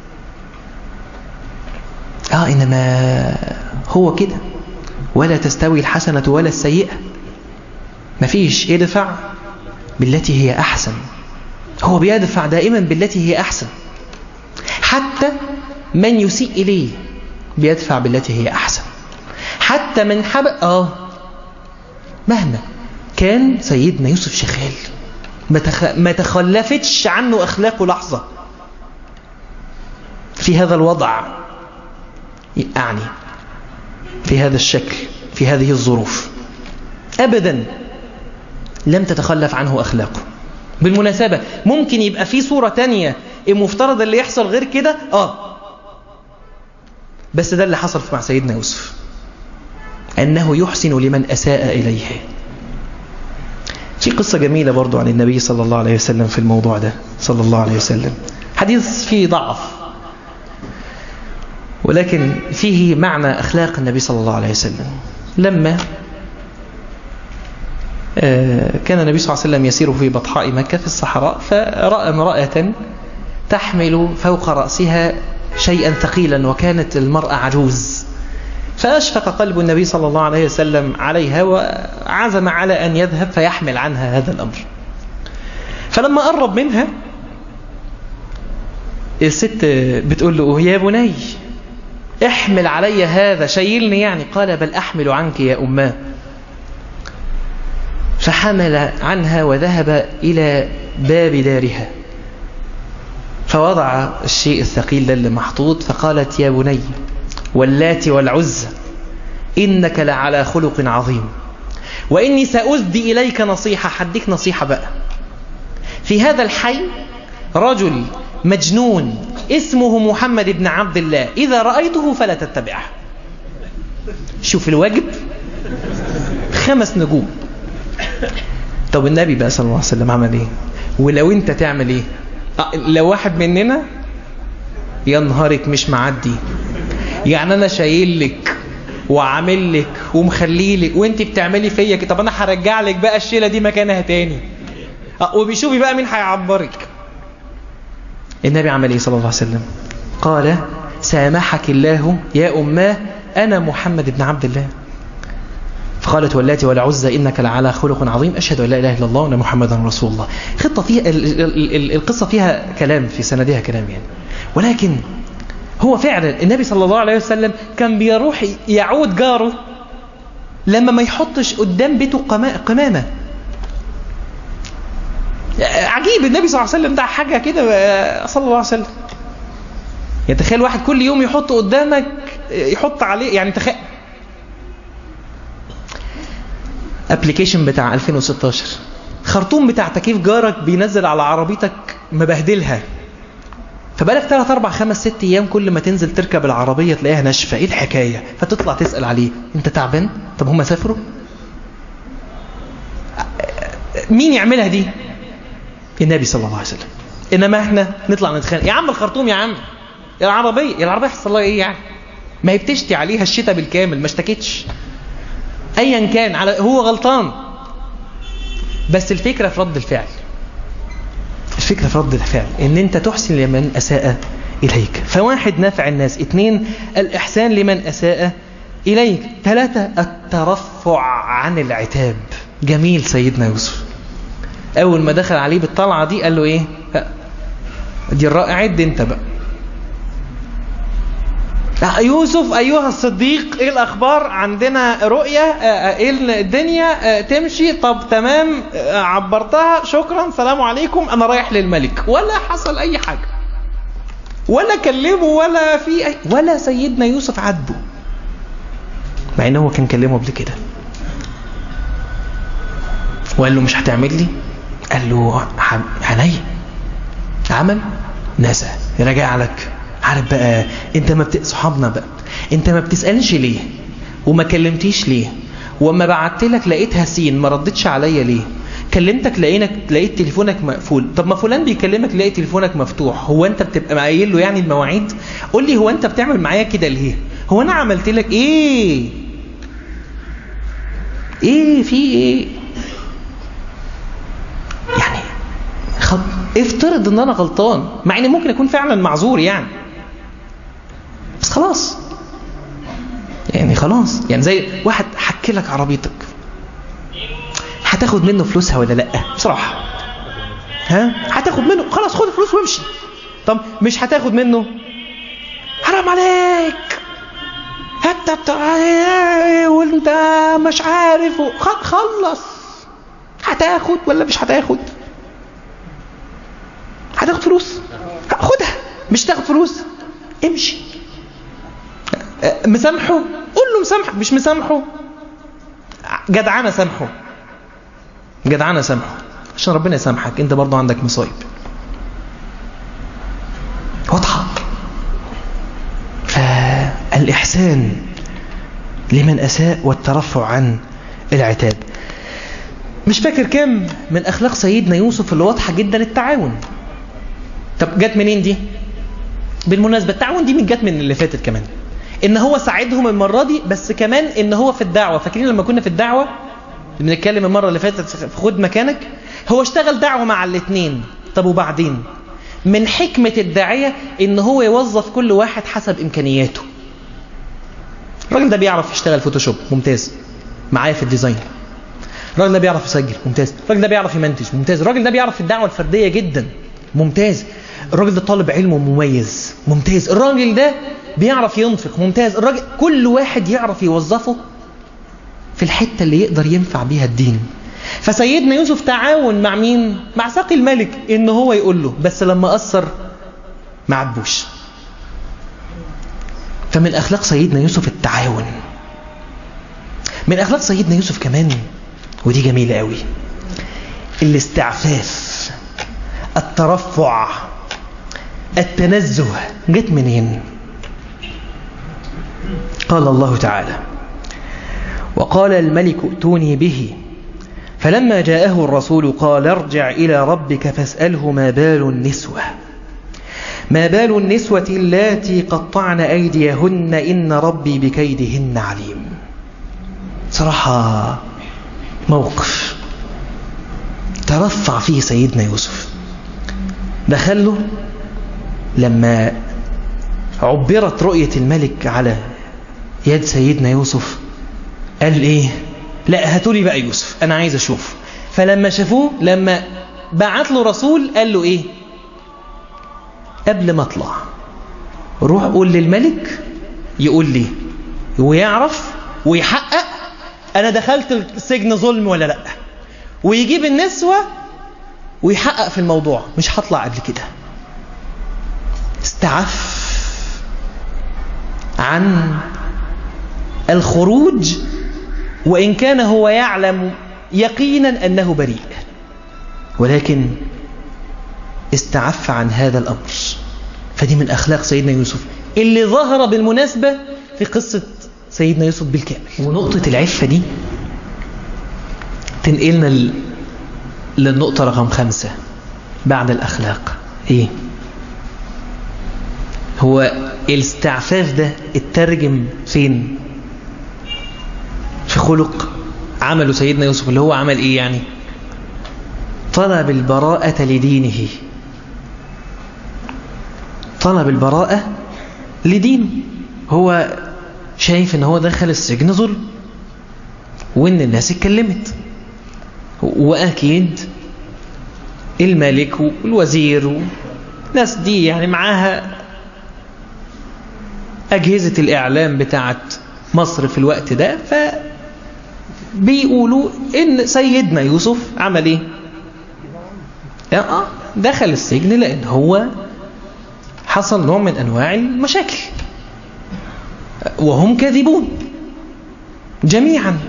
اه انما هو كده، ولا تستوي الحسنة ولا السيئة. مفيش. ادفع بالتي هي احسن. هو بيدفع دائما بالتي هي احسن. حتى من يسيء إليه بيدفع بالتي هي أحسن. حتى من حبق آه مهما كان سيدنا يوسف شغال، ما, تخ... ما تخلفتش عنه أخلاقه لحظة في هذا الوضع، يعني في هذا الشكل، في هذه الظروف، أبدا لم تتخلف عنه أخلاقه. بالمناسبة ممكن يبقى في صورة تانية المفترض اللي يحصل غير كده. اه بس ده اللي حصل مع سيدنا يوسف، أنه يحسن لمن أساء إليه. في قصة جميلة برضو عن النبي صلى الله عليه وسلم في الموضوع ده صلى الله عليه وسلم، حديث فيه ضعف ولكن فيه معنى أخلاق النبي صلى الله عليه وسلم. لما كان النبي صلى الله عليه وسلم يسير في بطحاء مكة في الصحراء، فرأى امرأة تحمل فوق رأسها شيئا ثقيلا، وكانت المرأة عجوز، فأشفق قلب النبي صلى الله عليه وسلم عليها وعزم على أن يذهب فيحمل عنها هذا الأمر. فلما قرب منها الست بتقول له يا بني احمل علي هذا، شيلني يعني. قال بل أحمل عنك يا أماه. فحمل عنها وذهب إلى باب دارها، فوضع الشيء الثقيل ده اللي محطوط، فقالت يا بني واللات والعزى إنك لعلى خلق عظيم، وإني سأسدي إليك نصيحة. حديك نصيحة بقى. في هذا الحي رجل مجنون اسمه محمد بن عبد الله، إذا رأيته فلا تتبعه. شوف الواجب، خمس نجوم. طب النبي بقى صلى الله عليه وسلم عمل ايه؟ ولو انت تعمل ايه؟ لو واحد مننا يا نهارك مش معدي، يعني انا شايل لك وعامل لك ومخلي لك وانت بتعملي فيا كده، طب انا هرجع لك بقى الشيله دي مكانها تاني، وبيشوفي بقى مين هيعبرك. النبي عمل ايه صلى الله عليه وسلم؟ قال سامحك الله يا اماه انا محمد بن عبد الله. فقالت واللاتي والعزى إنك لعلى خلق عظيم، أشهد أن لا إله إلا الله وأن محمدا رسول الله. خطة فيها القصة فيها كلام، في سندها كلام يعني، ولكن هو فعلا النبي صلى الله عليه وسلم كان بيروح يعود جاره لما ما يحطش قدام بيته قمامة. عجيب النبي صلى الله عليه وسلم ده حاجة كده صلى الله عليه وسلم. يعني تخيل واحد كل يوم يحط قدامك يحط عليه، يعني تخيل ابليكيشن بتاع ألفين وستاشر، خرطوم بتاع تكييف جارك بينزل على عربيتك مبهدلها، فبقالك ثلاث أربع خمس ست أيام كل ما تنزل تركب العربية تلاقيها ناشفة. إيه الحكاية؟ فتطلع تسأل عليه أنت تعبان؟ طب هم سافروا؟ مين يعملها دي؟ النبي صلى الله عليه وسلم. إنما إحنا نطلع نتخانق يا عم الخرطوم، يا عم العربية العربية حصل لها إيه يعني؟ ما هي بتشتي عليها الشتاء بالكامل، ما اشتكتش ايا كان، على هو غلطان. بس الفكرة في رد الفعل، الفكرة في رد الفعل ان انت تحسن لمن اساء اليك. فواحد نفع الناس، اثنين الاحسان لمن اساء اليك، ثلاثة الترفع عن العتاب. جميل سيدنا يوسف اول ما دخل عليه بالطلعة دي قال له ايه؟ دي الرائع، عد انت بقى يوسف أيها الصديق، إيه الأخبار؟ عندنا رؤية، إيه الدنيا تمشي؟ طب تمام، عبرتها، شكرا، سلام عليكم، أنا رايح للملك. ولا حصل أي حاجة، ولا كلمه، ولا في أي، ولا سيدنا يوسف عاتبه، مع إنه هو كان كلمه قبل كده وقال له مش هتعمل لي؟ قال له عيني، عمل نسى، رجع لك. عارف بقى انت ما بت... صحابنا بقى، انت ما بتسألش ليه وما كلمتيش ليه، وما بعت لك لقيتها سين ما ردتش عليا ليه، كلمتك لقينك لقيت تليفونك مقفول. طب ما فلان بيكلمك لقيت تليفونك مفتوح، هو انت بتبقى مقايل له يعني المواعيد؟ قول لي هو انت بتعمل معايا كده ليه؟ هو انا عملت لك ايه؟ ايه في ايه يعني؟ خب... افترض ان انا غلطان، مع ان ممكن اكون فعلا معذور يعني، بس خلاص يعني خلاص. يعني زي واحد حكي لك عربيتك، هتاخد منه فلوسها ولا لا؟ بصراحة ها؟ هتاخد منه؟ خلاص خد فلوس وامشي. طب مش هتاخد منه؟ حرام عليك، هات وانت مش عارف، خلص. هتاخد ولا مش هتاخد؟ هتاخد فلوس؟ خدها. مش تاخد فلوس؟ امشي. مسامحه؟ قول له مسامحه. مش مسامحه؟ جدعانه سامحه، جدعانه سامحه، عشان ربنا يسامحك، انت برضو عندك مصايب. الإحسان لمن أساء والترفع عن العتاب. مش فاكر كام من أخلاق سيدنا يوسف اللي واضحة جدا التعاون. طب جت منين دي؟ بالمناسبة التعاون دي من جت من اللي فاتت كمان، إن هو ساعدهم المرة دي، بس كمان إن هو في الدعوة. فاكرين لما كنا في الدعوة بنتكلم المرة اللي فاتت في خد مكانك، هو اشتغل دعوة مع الاثنين. طب وبعدين من حكمة الداعية إن هو يوظف كل واحد حسب إمكانياته. الراجل ده بيعرف يشتغل فوتوشوب ممتاز، معايا في الديزاين. الراجل ده بيعرف يسجل ممتاز. الراجل ده بيعرف يمنتج ممتاز. الراجل ده بيعرف الدعوة الفردية جدا ممتاز. الراجل ده طالب علم مميز ممتاز. الراجل ده بيعرف ينفق ممتاز. الراجل كل واحد يعرف يوظفه في الحتة اللي يقدر ينفع بيها الدين. فسيدنا يوسف تعاون مع مين؟ مع ساقي الملك، إن هو يقول له، بس لما أثر ما عجبوش. فمن أخلاق سيدنا يوسف التعاون. من أخلاق سيدنا يوسف كمان، ودي جميلة قوي، الاستعفاف، الترفع، التنزه. جت منين؟ قال الله تعالى: وقال الملك ائتوني به فلما جاءه الرسول قال ارجع إلى ربك فاسأله ما بال النسوة ما بال النسوة اللاتي قطعن أيديهن إن ربي بكيدهن عليم. صراحة موقف ترفع فيه سيدنا يوسف. دخله لما عبرت رؤية الملك على يد سيدنا يوسف، قال ايه؟ لا هاتولي بقى يوسف، انا عايز اشوف. فلما شافوه، لما بعت له رسول قال له ايه؟ قبل ما اطلع روح قول للملك يقول لي ويعرف ويحقق انا دخلت السجن ظلم ولا لا، ويجيب النسوة ويحقق في الموضوع، مش هطلع قبل كده. استعف عن الخروج وإن كان هو يعلم يقينا أنه بريء، ولكن استعف عن هذا الأمر. فدي من أخلاق سيدنا يوسف اللي ظهر بالمناسبة في قصة سيدنا يوسف بالكامل. ونقطة العفة دي تنقلنا للنقطة رقم خمسة بعد الأخلاق. إيه؟ هو الاستعفاف ده اترجم فين؟ في خلق عمله سيدنا يوسف، اللي هو عمل إيه يعني؟ طلب البراءة لدينه. طلب البراءة لدينه. هو شايف ان هو دخل السجن ظلم وان الناس اتكلمت، واكيد الملك والوزير والناس دي يعني معاها اجهزة الاعلام بتاعت مصر في الوقت ده، فبيقولوا ان سيدنا يوسف عمل ايه؟ اه دخل السجن لان هو حصل نوع من انواع المشاكل، وهم كاذبون جميعا.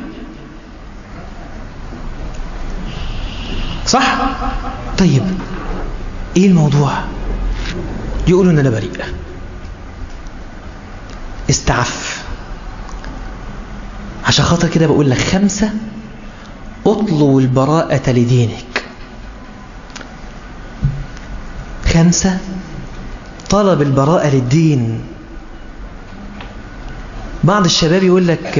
صح؟ طيب ايه الموضوع؟ يقولوا ان انا بريء. استعف. عشان خاطر كده بقول لك خمسة: اطلب البراءة لدينك. خمسة: طلب البراءة للدين. بعض الشباب يقول لك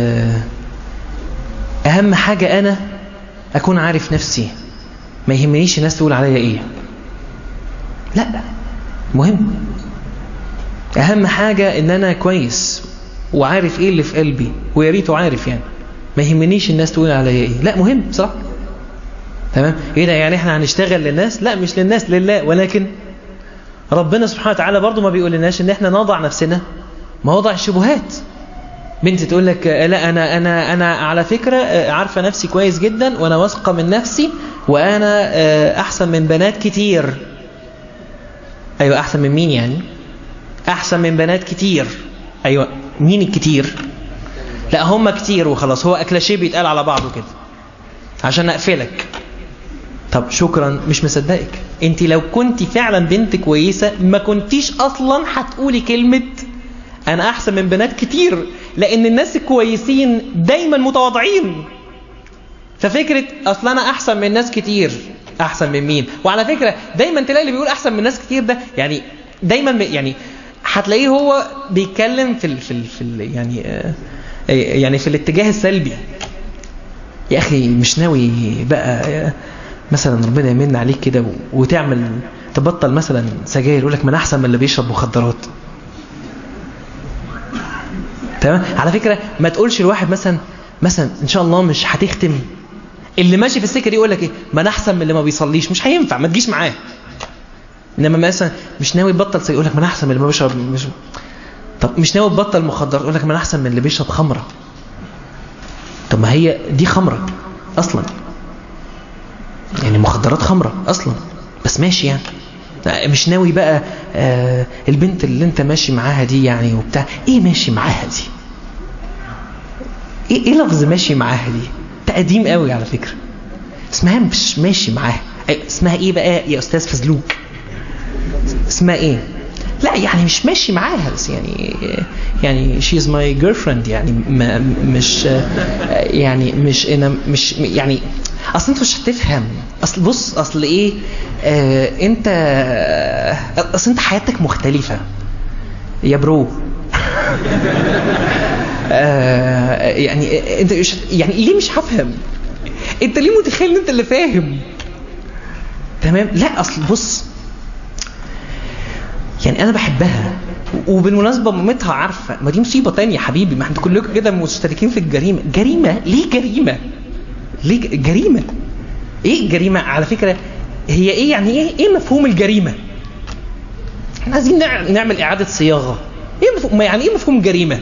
أهم حاجة أنا أكون عارف نفسي، ما يهمنيش الناس تقول عليا إيه. لا، مهم. أهم حاجة إن أنا كويس وعارف إيه اللي في قلبي، ويا ريته عارف يعني، ما يهمنيش الناس تقول عليا إيه. لا، مهم صح؟ تمام؟ إيه ده يعني إحنا هنشتغل للناس؟ لا، مش للناس، لله. ولكن ربنا سبحانه وتعالى برضو ما بيقول لناش إن إحنا نضع نفسنا مواضع الشبهات. بنت تقول لك لا أنا أنا أنا على فكرة عارفة نفسي كويس جدا، وأنا واثقة من نفسي، وأنا أحسن من بنات كتير. أيوة، أحسن من مين يعني؟ أحسن من بنات كتير. أيوة، مين الكتير؟ لا، هم كتير وخلاص. هو أكلاشيه بيتقال على بعضه كده عشان أقفلك. طب شكرا، مش مصدقك. انت لو كنت فعلا بنت كويسة ما كنتيش أصلا هتقولي كلمة انا احسن من بنات كتير، لان الناس الكويسين دايما متواضعين. ففكرة اصلا انا احسن من ناس كتير، احسن من مين؟ وعلى فكرة دايما تلاقي اللي بيقول احسن من ناس كتير ده يعني دايما يعني هتلاقيه هو بيتكلم في ال في ال في ال يعني آه يعني في الاتجاه السلبي. يا اخي مش ناوي بقى مثلا ربنا يمن عليك كده وتعمل تبطل مثلا سجاير؟ يقول لك ما انا احسن من اللي بيشرب مخدرات. تمام. على فكرة ما تقولش الواحد مثلا مثلا ان شاء الله مش هتختم، اللي ماشي في السكه دي يقول لك ايه ما انا احسن من اللي ما بيصليش. مش هينفع، ما تجيش معاه. انما مثلا مش ناوي تبطل سجاير يقول لك ما انا احسن من اللي ما بيشرب مش... طب مش ناوي تبطل مخدرات يقول لك ما انا احسن من اللي بيشرب خمره. طب ما هي دي خمره اصلا، يعني مخدرات خمره اصلا، بس ماشي يعني. مش ناوي بقى آه البنت اللي انت ماشي معاها دي يعني وبتاع ايه ماشي معاها دي؟ ايه ايه لفظ ماشي معاها دي؟ تقديم قوي على فكرة. اسمها مش ماشي معاها، اسمها ايه بقى يا استاذ فزلوك؟ اسمها ايه؟ لا يعني مش ماشي معاها بس يعني يعني she's my girlfriend يعني ما مش يعني مش انا مش يعني اصل انت مش هتفهم. اصل بص اصل ايه آه انت اصل انت حياتك مختلفة يا برو. آه يعني انت مش يعني ليه مش هفهم؟ انت ليه متخيل ان انت اللي فاهم؟ تمام. لا اصل بص يعني انا بحبها، وبالمناسبه مامتها عارفه. ما دي مصيبه تانية يا حبيبي، ما انتوا كلكم كده مشتركين في الجريمه. جريمه ليه؟ جريمه ليه؟ جريمه ايه الجريمه؟ على فكره هي ايه يعني ايه ايه مفهوم الجريمه؟ احنا عايزين نعمل اعاده صياغه. ايه مفهوم يعني ايه مفهوم الجريمه؟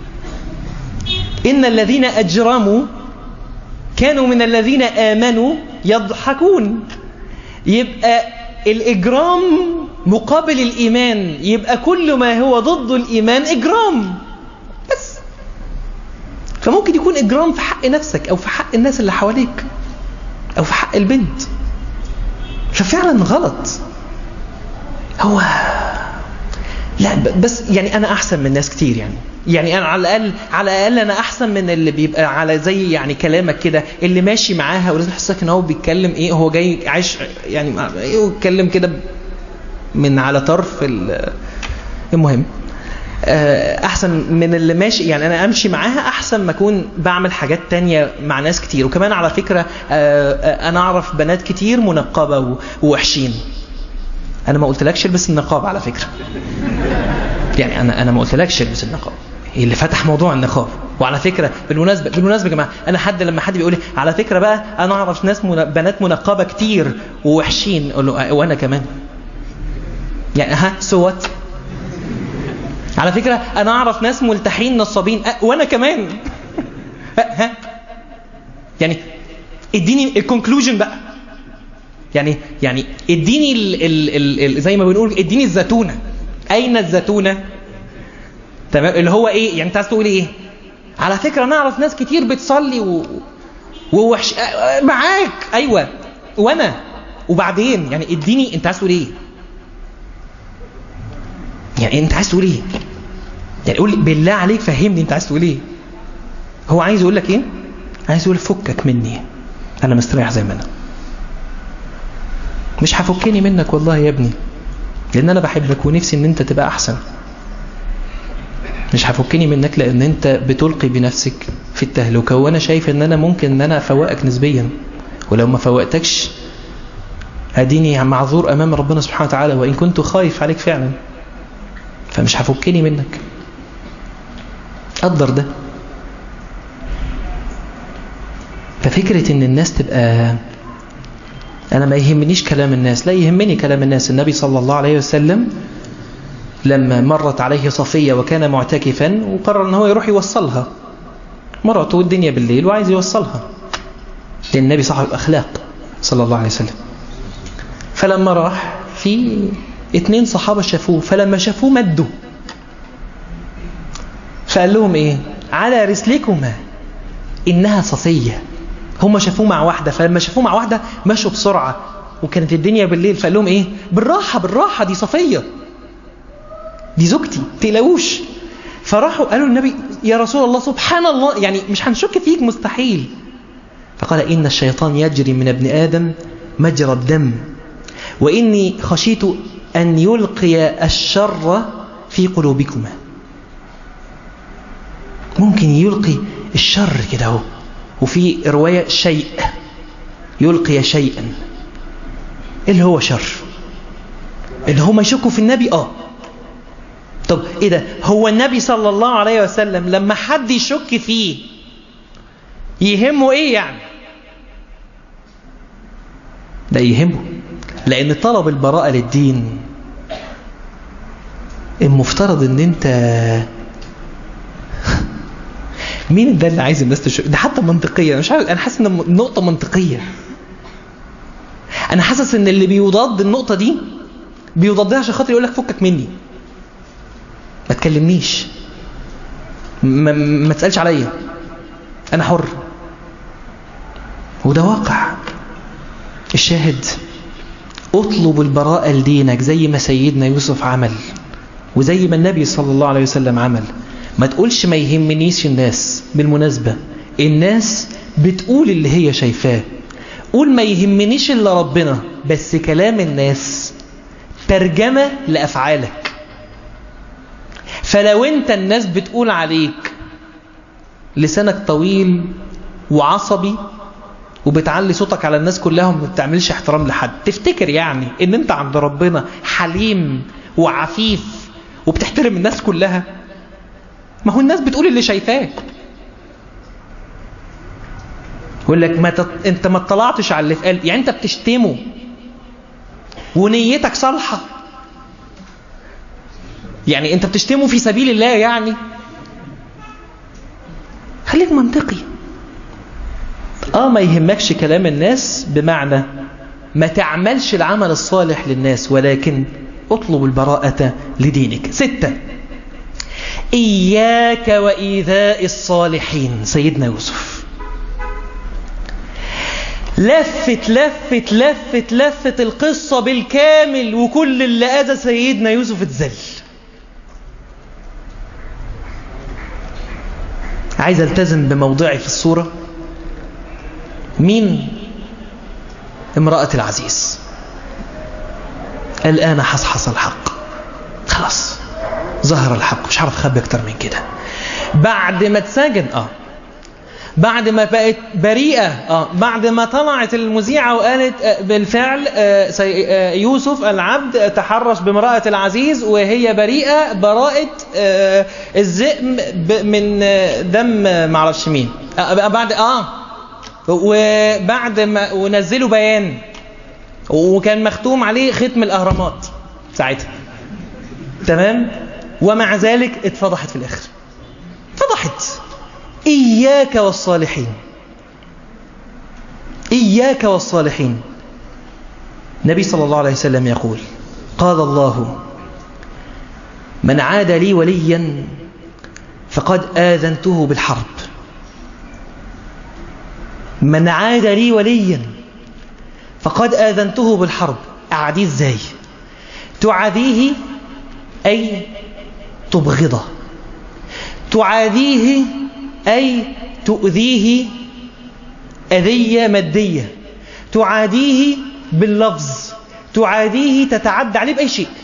ان الذين اجرموا كانوا من الذين امنوا يضحكون. يبقى الاجرام مقابل الايمان، يبقى كل ما هو ضد الايمان اجرام بس. فممكن يكون اجرام في حق نفسك او في حق الناس اللي حواليك او في حق البنت، ففعلا غلط. هو لا بس يعني انا احسن من ناس كتير يعني يعني انا على الاقل على الاقل انا احسن من اللي بيبقى على زي يعني كلامك كده اللي ماشي معاها ولازم يحسسك ان هو بيتكلم ايه، هو جاي عايش يعني ايه ويتكلم كده من على طرف. المهم احسن من اللي ماشي يعني انا امشي معاها احسن ما اكون بعمل حاجات تانية مع ناس كتير. وكمان على فكرة انا اعرف بنات كتير منقبة ووحشين. انا ما قلتلكش البس النقاب على فكرة يعني انا انا ما قلتلكش البس النقاب، اللي فتح موضوع النقاب. وعلى فكرة بالمناسبة بالمناسبة يا جماعة انا حد لما حد بيقول لي على فكرة بقى انا اعرف ناس من بنات منقبة كتير ووحشين، اقول له وانا كمان يعني ها سوت. على فكرة انا اعرف ناس ملتحين نصابين أه وانا كمان. ها يعني اديني الكونكلوجن بقى، يعني يعني اديني ال ال ال ال زي ما بنقول اديني الزتونة. اين الزتونة؟ تمام. اللي هو ايه يعني انت عايز تقول ايه؟ على فكرة انا اعرف ناس كتير بتصلي و... ووحش أه معاك ايوه وانا وبعدين يعني اديني انت عايز تقول ايه؟ يعني انت عايز تقول ايه؟ يعني قول لي بالله عليك فهمني انت عايز تقول ايه؟ هو عايز يقول لك ايه؟ عايز يقول فكك مني انا مستريح زي ما انا، مش هفكني منك والله يا ابني، لان انا بحبك ونفسي ان انت تبقى احسن. مش هفكني منك لان انت بتلقي بنفسك في التهلكه، وانا شايف ان انا ممكن ان انا افوقك نسبيا، ولو ما فوقتكش اديني معذور امام ربنا سبحانه وتعالى وان كنت خايف عليك فعلا. فمش هفكني منك. قدر ده. ففكرة ان الناس تبقى انا ما يهمنيش كلام الناس، لا يهمني كلام الناس. النبي صلى الله عليه وسلم لما مرت عليه صفية وكان معتكفا وقرر ان هو يروح يوصلها، مرته الدنيا بالليل وعايز يوصلها، لان النبي صاحب اخلاق صلى الله عليه وسلم. فلما راح في اتنين صحابة شافوه، فلما شافوه مدوا، فقال لهم ايه؟ على رسلكما انها صفية. هم شافوه مع واحدة، فلما شافوه مع واحدة مشوا بسرعة وكانت الدنيا بالليل، فقال لهم ايه؟ بالراحة بالراحة دي صفية، دي زوجتي تقلقوش. فراحوا قالوا النبي يا رسول الله سبحان الله، يعني مش هنشك فيك مستحيل. فقال إن الشيطان يجري من ابن آدم مجرى الدم، وإني خشيت أن يلقي الشر في قلوبكما. ممكن يلقي الشر كده اهو، وفي رواية شيء، يلقي شيئا اللي هو شر، اللي هم يشكوا في النبي. اه طب ايه ده؟ هو النبي صلى الله عليه وسلم لما حد يشك فيه يهمه ايه يعني؟ ده يهمه، لان طلب البراءة للدين المفترض ان انت مين ده اللي عايز الناس تشك؟ ده حتى منطقيا مش عارف، انا حاسس ان النقطة منطقية. انا حاسس ان اللي بيضاد النقطة دي بيضادها عشان خاطر يقول لك فكك مني، ما تكلمنيش، ما, ما تسألش عليا، انا حر. وده واقع. الشاهد اطلب البراءة لدينك زي ما سيدنا يوسف عمل، وزي ما النبي صلى الله عليه وسلم عمل. ما تقولش ما يهمنيش الناس. بالمناسبة الناس بتقول اللي هي شايفاه. قول ما يهمنيش إلا ربنا، بس كلام الناس ترجمة لأفعالك. فلو انت الناس بتقول عليك لسانك طويل وعصبي وبتعلي صوتك على الناس كلها وما بتعملش احترام لحد، تفتكر يعني ان انت عند ربنا حليم وعفيف وبتحترم الناس كلها؟ ما هو الناس بتقول اللي شايفاك. يقول لك ما تط... انت ما اطلعتش على اللي في قلبي، يعني انت بتشتمه ونيتك صالحة، يعني انت بتشتمه في سبيل الله. يعني خليك منطقي. اه ما يهمكش كلام الناس بمعنى ما تعملش العمل الصالح للناس، ولكن اطلب البراءة لدينك. ستة، إياك وإيذاء الصالحين. سيدنا يوسف لفت لفت لفت لفت القصة بالكامل، وكل اللي أذى سيدنا يوسف اتذل. عايز التزم بموضعي في الصورة. مين؟ امرأة العزيز. الآن حصحص الحق، خلاص ظهر الحق، مش عارف أخبي أكتر من كده. بعد ما تسجن اه بعد ما بقت بريئة اه بعد ما طلعت المذيعة وقالت آه بالفعل آه آه يوسف العبد تحرش بامرأة العزيز وهي بريئة براءة آه الذئب من آه دم معرفش مين. آه بعد اه وبعد ما ونزلوا بيان وكان مختوم عليه ختم الأهرامات ساعتها، تمام؟ ومع ذلك اتفضحت في الآخر، اتفضحت. إياك والصالحين، إياك والصالحين. النبي صلى الله عليه وسلم يقول: قال الله: من عاد لي وليا فقد آذنته بالحرب. من عاد لي وليا فقد آذنته بالحرب. أعديه ازاي؟ تعاديه أي تبغضه، تعاديه أي تؤذيه أذية مادية، تعاديه باللفظ، تعاديه تتعدى عليه بأي شيء.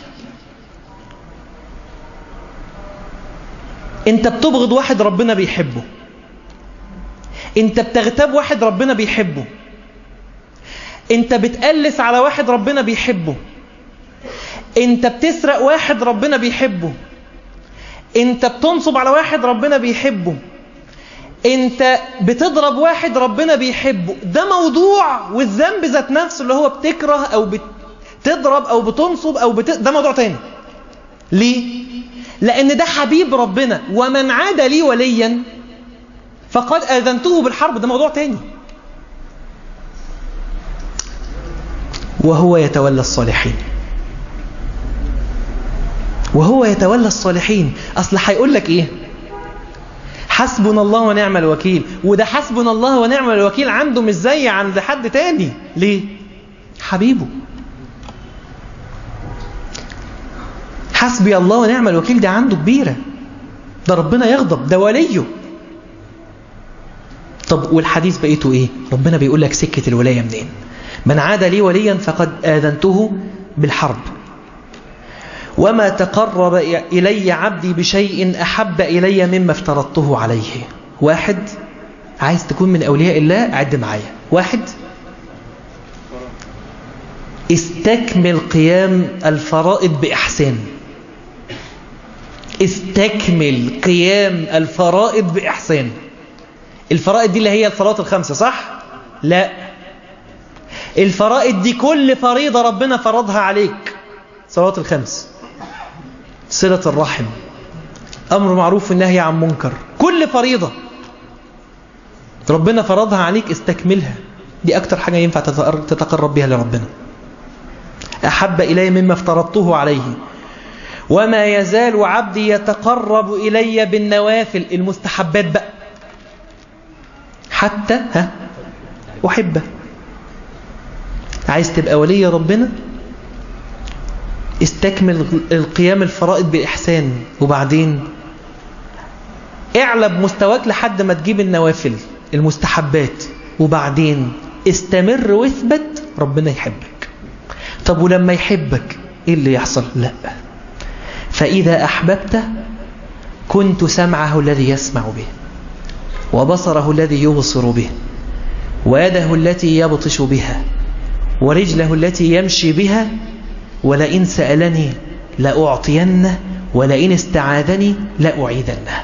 انت بتبغض واحد ربنا بيحبه، انت بتغتاب واحد ربنا بيحبه، انت بتقلس على واحد ربنا بيحبه، انت بتسرق واحد ربنا بيحبه، انت بتنصب على واحد ربنا بيحبه، انت بتضرب واحد ربنا بيحبه. ده موضوع، والذنب ذات نفسه اللي هو بتكره او بتضرب او بتنصب او بت... ده موضوع تاني. ليه؟ لان ده حبيب ربنا. ومن عاد لي وليا فقد آذنته بالحرب، ده موضوع تاني. وهو يتولى الصالحين، وهو يتولى الصالحين. أصل هيقول لك إيه؟ حسبنا الله ونعم الوكيل. وده حسبنا الله ونعم الوكيل عنده مش زي عند حد تاني. ليه؟ حبيبه. حسبي الله ونعم الوكيل ده عنده كبيرة. ده ربنا يغضب، ده وليه. طب والحديث بقيته ايه؟ ربنا بيقول لك سكة الولاية منين؟ من عاد لي وليا فقد آذنته بالحرب. وما تقرب إلي عبدي بشيء أحب إلي مما افترضته عليه. واحد، عايز تكون من أولياء الله عد معايا. واحد، استكمل قيام الفرائض بإحسان. استكمل قيام الفرائض بإحسان. الفرائض دي اللي هي الصلاة الخمسة صح؟ لا، الفرائض دي كل فريضة ربنا فرضها عليك. صلاة الخمس، صلة الرحم، أمر معروف والنهي عن منكر، كل فريضة ربنا فرضها عليك استكملها. دي أكتر حاجة ينفع تتقرب بها لربنا. أحب إلي مما افترضته عليه. وما يزال عبدي يتقرب إلي بالنوافل، المستحبات بقى، حتى ها أحبه. عايز تبقى ولي ربنا؟ استكمل القيام الفرائض بإحسان، وبعدين اعلى بمستواك لحد ما تجيب النوافل المستحبات، وبعدين استمر واثبت، ربنا يحبك. طب ولما يحبك ايه اللي يحصل؟ لا، فإذا أحببته كنت سمعه الذي يسمع به، وبصره الذي يبصر به، ويده التي يبطش بها، ورجله التي يمشي بها، ولئن سألني لأعطينه، ولئن استعاذني لأعيذنه.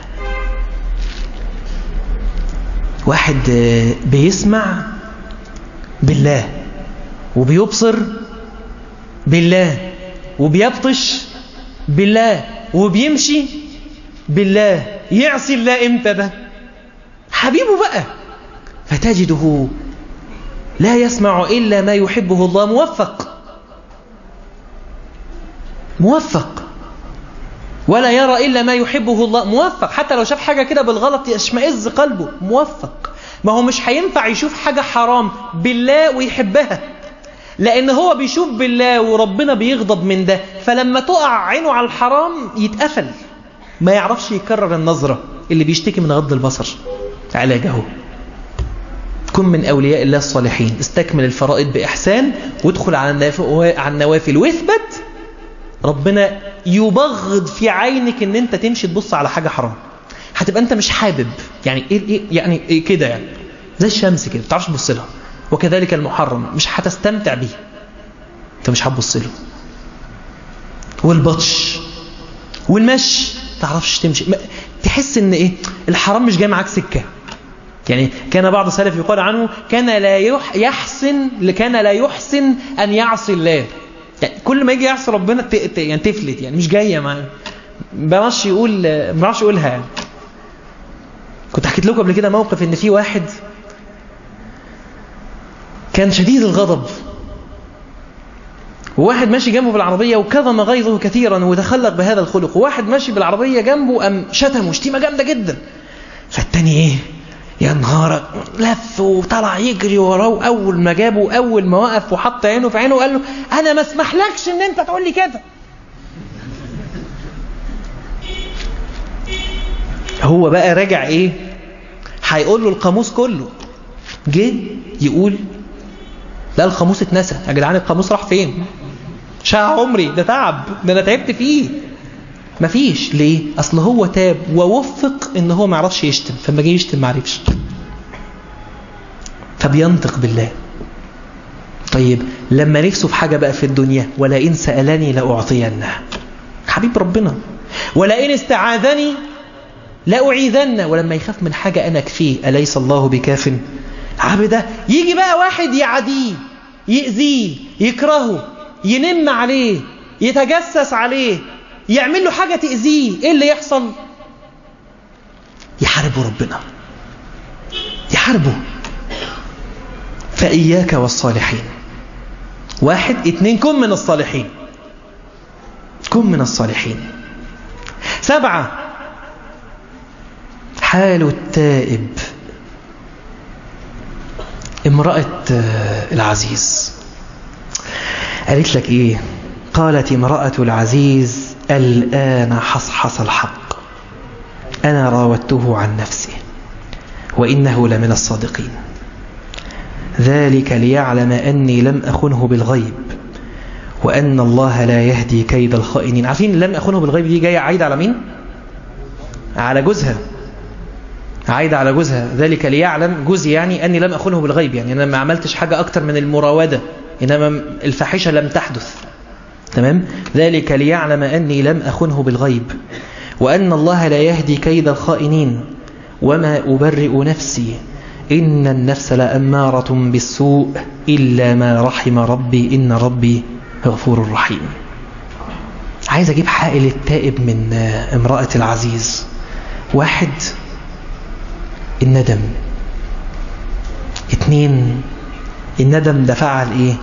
واحد بيسمع بالله، وبيبصر بالله، وبيبطش بالله، وبيمشي بالله، يعصي الله امتى ده؟ حبيبه بقى. فتجده لا يسمع إلا ما يحبه الله. موفق موفق ولا يرى إلا ما يحبه الله. موفق، حتى لو شاف حاجة كده بالغلط يشمئز قلبه. موفق. ما هو مش هينفع يشوف حاجة حرام بالله ويحبها، لأن هو بيشوف بالله وربنا بيغضب من ده، فلما تقع عينه على الحرام يتقفل، ما يعرفش يكرر النظرة. اللي بيشتكي من غض البصر علاجه كن من أولياء الله الصالحين. استكمل الفرائض بإحسان، وادخل على النوافل واثبت. ربنا يبغض في عينك ان انت تمشي تبص على حاجة حرام. هتبقى انت مش حابب، يعني ايه, إيه يعني إيه كده، يعني زي الشمس كده، بتعرفش تبص لها. وكذلك المحرم مش هتستمتع بيه، انت مش هتبص له. والبطش والمشي تعرفش تمشي، تحس ان ايه الحرام مش جاي معاك سكة. يعني كان بعض السلف يقال عنه كان لا يحسن كان لا يحسن ان يعصي الله. يعني كل ما يجي يعصي ربنا يعني تفلت، يعني مش جايه معاه، ما بعرفش يقول ما بعرفش يقولها. يعني كنت حكيت لكم قبل كده موقف ان في واحد كان شديد الغضب، وواحد ماشي جنبه بالعربيه وكظم غيظه كثيرا وتخلق بهذا الخلق، وواحد ماشي بالعربيه جنبه ام شتمه شتيمه جامده جدا. فالتاني ايه يا نهارك، لف وطلع يجري وراه. اول ما جابه، اول ما وقف وحط عينه في عينه وقال له انا ما اسمحلكش ان انت تقول لي كده. هو بقى راجع ايه؟ هيقول له القاموس كله. جه يقول لا القاموس اتنسى. يا جدعان القاموس راح فين؟ شاع عمري ده تعب، ده انا تعبت فيه. مفيش. ليه؟ اصل هو تاب ووفق ان هو ما يعرفش يشتم، فما جه يشتم ما عرفش، فبينطق بالله. طيب لما نفسه في حاجه بقى في الدنيا، ولئن سألني لأعطينه، حبيب ربنا. ولئن استعاذني لأعيذنه. ولما يخاف من حاجه انا اكفيه، اليس الله بكاف عبده؟ يجي بقى واحد يعاديه، يأذيه، يكرهه، ينم عليه، يتجسس عليه، يعمل له حاجة تأذيه، ايه اللي يحصل؟ يحاربه ربنا، يحاربه. فإياك والصالحين. واحد اتنين، كن من الصالحين، كن من الصالحين. سبعة، حال التائب. امرأة العزيز قالت لك ايه؟ قالت امرأة العزيز الآن حصحص الحق. أنا راودته عن نفسه وإنه لمن الصادقين. ذلك ليعلم أني لم أخنه بالغيب وأن الله لا يهدي كيد الخائنين. عارفين لم أخنه بالغيب دي جاية عايدة على مين؟ على جوزها، عايدة على جوزها. ذلك ليعلم جوزي يعني أني لم أخنه بالغيب، يعني أنا ما عملتش حاجة أكتر من المراودة، إنما الفاحشة لم تحدث. تمام؟ ذلك ليعلم أني لم أخنه بالغيب وأن الله لا يهدي كيد الخائنين وما أبرئ نفسي إن النفس لأمارة بالسوء إلا ما رحم ربي إن ربي غفور رحيم. عايز أجيب حائل التائب من امرأة العزيز. واحد، الندم. اتنين، الندم ده فعل ايه؟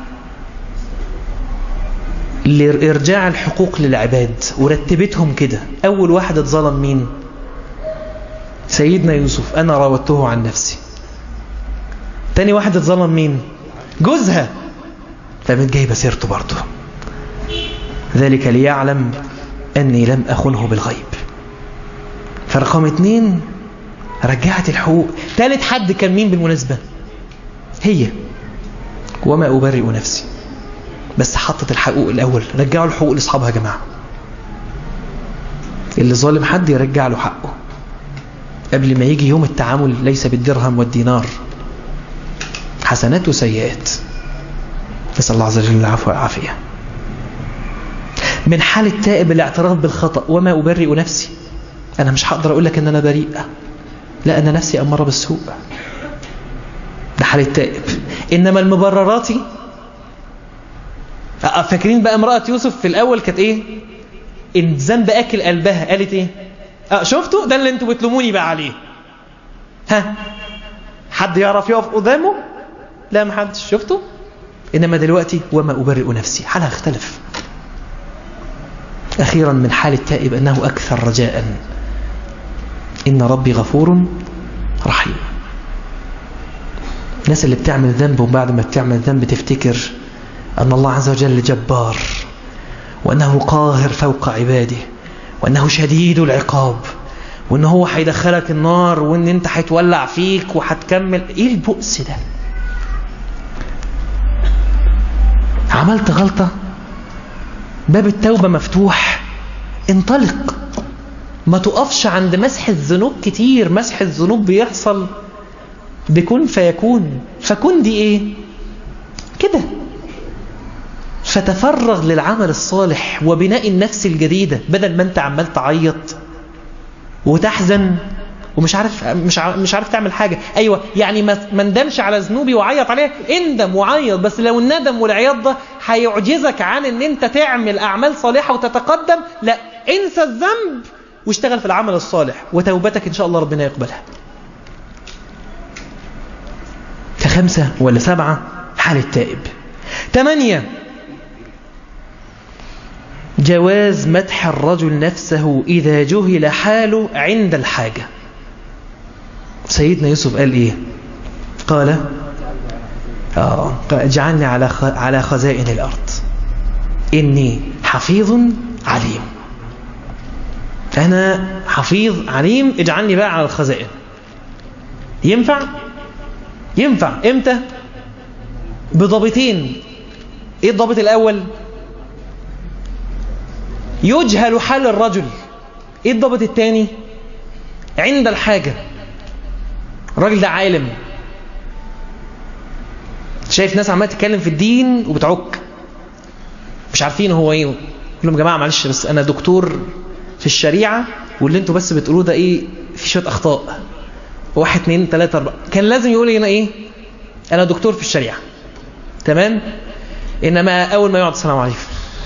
لإرجاع الحقوق للعباد ورتبتهم كده. أول واحد اتظلم مين؟ سيدنا يوسف، أنا راودته عن نفسي. تاني واحد اتظلم مين؟ جوزها، فمن جايبة سيرته برضه. ذلك ليعلم أني لم أخنه بالغيب. فرقم اتنين رجعت الحقوق. ثالث حد كان مين بالمناسبة؟ هي، وما أبرئ نفسي، بس حطت الحقوق الأول. رجعوا الحقوق لأصحابها يا جماعة. اللي ظالم حد يرجع له حقه قبل ما يجي يوم التعامل، ليس بالدرهم والدينار، حسنات وسيئات. نسأل الله عز وجل العفو والعافية. من حال التائب الاعتراف بالخطأ. وما أبرئ نفسي، أنا مش هقدر أقول لك أن أنا بريئة، لا، أنا نفسي أمارة بالسوء. ده حال التائب. إنما المبررات، فاكرين بقى امرأة يوسف في الأول كانت إيه؟ إن ذنب أكل قلبها، قالت إيه؟ أه شفتوا ده اللي أنتوا بتلوموني بقى عليه. ها، حد يعرف يقف قدامه؟ لا، ما حدش. شفتوا؟ إنما دلوقتي وما أبرئ نفسي، حالها اختلف. أخيرا من حال التائب أنه أكثر رجاء، إن ربي غفور رحيم. الناس اللي بتعمل ذنب وبعد ما بتعمل ذنب تفتكر أن الله عز وجل جبار، وأنه قاهر فوق عباده، وأنه شديد العقاب، وأنه هو هيدخلك النار، وأن أنت هيتولع فيك وهتكمل. إيه البؤس ده؟ عملت غلطة، باب التوبة مفتوح، انطلق. ما تقفش عند مسح الذنوب كتير. مسح الذنوب بيحصل بكون فيكون. فكون دي ايه؟ كده. فتفرغ للعمل الصالح وبناء النفس الجديدة، بدل ما انت عمال تعيط وتحزن ومش عارف مش عارف, مش عارف تعمل حاجة. ايوه، يعني ما ندمش على ذنوبي وعيط عليها، اندم وعيط، بس لو الندم والعياط ده هيعجزك عن ان انت تعمل اعمال صالحة وتتقدم، لا، انسى الذنب واشتغل في العمل الصالح، وتوبتك ان شاء الله ربنا يقبلها. كخمسة ولا سبعة حال التائب. ثمانية، جواز مدح الرجل نفسه إذا جهل حاله عند الحاجة. سيدنا يوسف قال إيه؟ قال آه اجعلني على على خزائن الأرض إني حفيظ عليم. أنا حفيظ عليم، اجعلني بقى على الخزائن. ينفع؟ ينفع. إمتى؟ بضابطين. إيه الضابط الأول؟ يجهل حال الرجل. إيه الضابط الثاني؟ عند الحاجة. الراجل ده عالم، شايف ناس عمالة تتكلم في الدين وبتعك، مش عارفين هو ايه. يقول لهم يا جماعة معلش، بس أنا دكتور في الشريعة، واللي انتوا بس بتقولوه ده ايه، في شوية أخطاء، واحد اتنين تلاتة أربعة. كان لازم يقول هنا ايه؟ أنا دكتور في الشريعة. تمام؟ إنما أول ما يقعد السلام عليكم.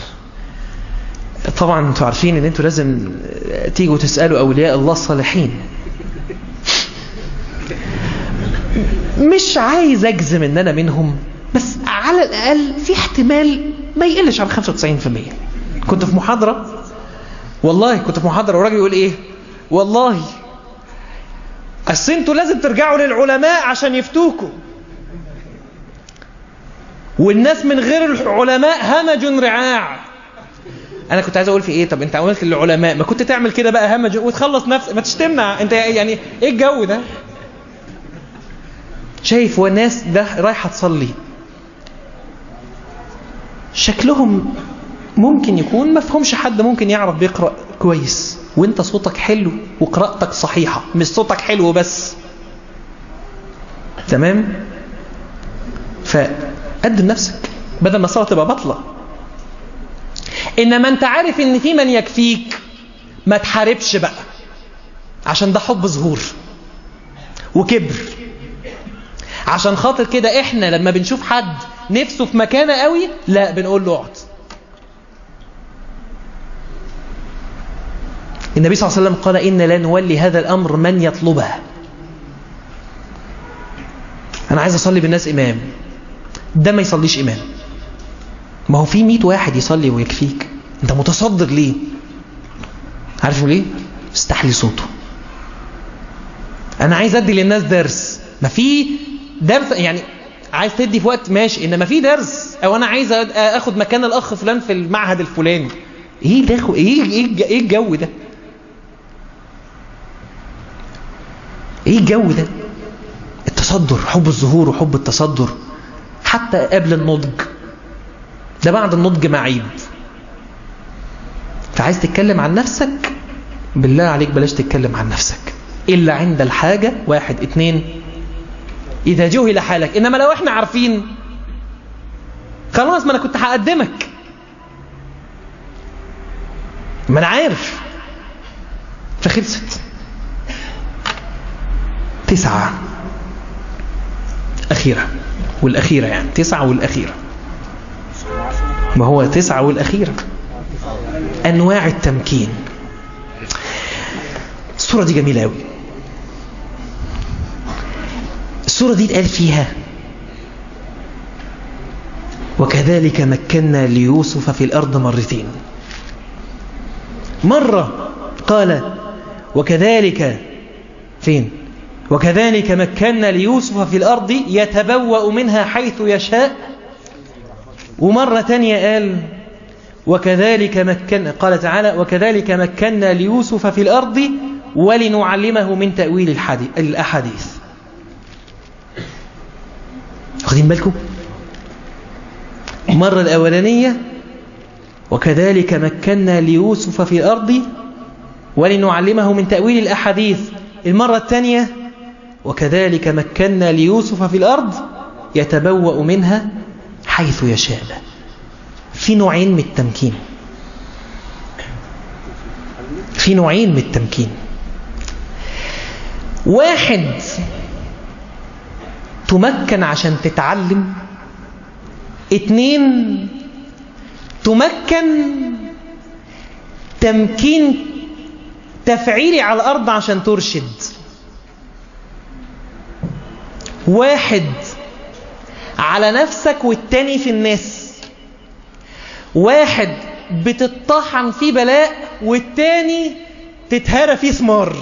طبعا انتوا عارفين ان انتوا لازم تيجوا تسألوا أولياء الله الصالحين. مش عايز أجزم ان أنا منهم، بس على الأقل في احتمال ما يقلش عن خمسة وتسعين بالمية. كنت في محاضرة، والله كنت في محاضرة وراجل يقول ايه، والله أصل انتوا لازم ترجعوا للعلماء عشان يفتوكوا، والناس من غير العلماء همج رعاع. انا كنت عايز اقول في ايه؟ طب انت قلت للعلماء ما كنت تعمل كده بقى همج وتخلص نفسك، ما تشتمنا انت يعني. ايه الجو ده؟ شايف وناس ده رايحه تصلي شكلهم ممكن يكون ما فهمش حد ممكن يعرف بيقرأ كويس، وانت صوتك حلو وقراءتك صحيحة، مش صوتك حلو بس. تمام؟ فقدم نفسك بدل ما الصلاة تبقى بطلة. انما انت عارف ان في من يكفيك، ما تحاربش بقى، عشان ده حب ظهور وكبر. عشان خاطر كده احنا لما بنشوف حد نفسه في مكانه قوي، لا بنقول له اقعد. النبي صلى الله عليه وسلم قال إن لا نولي هذا الأمر من يطلبه. أنا عايز أصلي بالناس إمام، ده ما يصليش إمام. ما هو في مئة واحد يصلي ويكفيك، أنت متصدر ليه؟ عارفوا ليه؟ استحلي صوته. أنا عايز أدي للناس درس، ما في درس يعني عايز تدي في وقت ماشي، إنما في درس، أو أنا عايز أخد مكان الأخ فلان في المعهد الفلاني. إيه ده؟ إيه إيه إيه الجو ده؟ ايه الجو ده؟ التصدر، حب الظهور وحب التصدر حتى قبل النضج، ده بعد النضج معيب. فعايز تتكلم عن نفسك، بالله عليك بلاش تتكلم عن نفسك إلا عند الحاجة. واحد اتنين إذا جهل حالك. إنما لو احنا عارفين خلاص، ما أنا كنت هقدمك، ما أنا عارف، فخلصت. تسعة أخيرة والأخيرة، يعني تسعة والأخيرة. ما هو تسعة والأخيرة. أنواع التمكين. السورة دي جميلة أوي. السورة دي اتقال فيها وكذلك مكنا ليوسف في الأرض مرتين. مرة قال وكذلك فين؟ وكذلك مكنا ليوسف في الأرض يتبوأ منها حيث يشاء. ومرة تانية قال وكذلك مكنا، قال تعالى وكذلك مكنا ليوسف في الأرض ولنعلمه من تأويل الأحاديث. واخدين بالكم؟ المرة الأولانية وكذلك مكنا ليوسف في الأرض ولنعلمه من تأويل الأحاديث. المرة الثانية وكذلك مكنا ليوسف في الأرض يتبوأ منها حيث يشاء. في نوعين من التمكين، في نوعين من التمكين. واحد تمكن عشان تتعلم، اتنين تمكن تمكين تفعيلي على الأرض عشان ترشد. واحد على نفسك والتاني في الناس. واحد بتطحن فيه بلاء والتاني تتهرى فيه ثمار.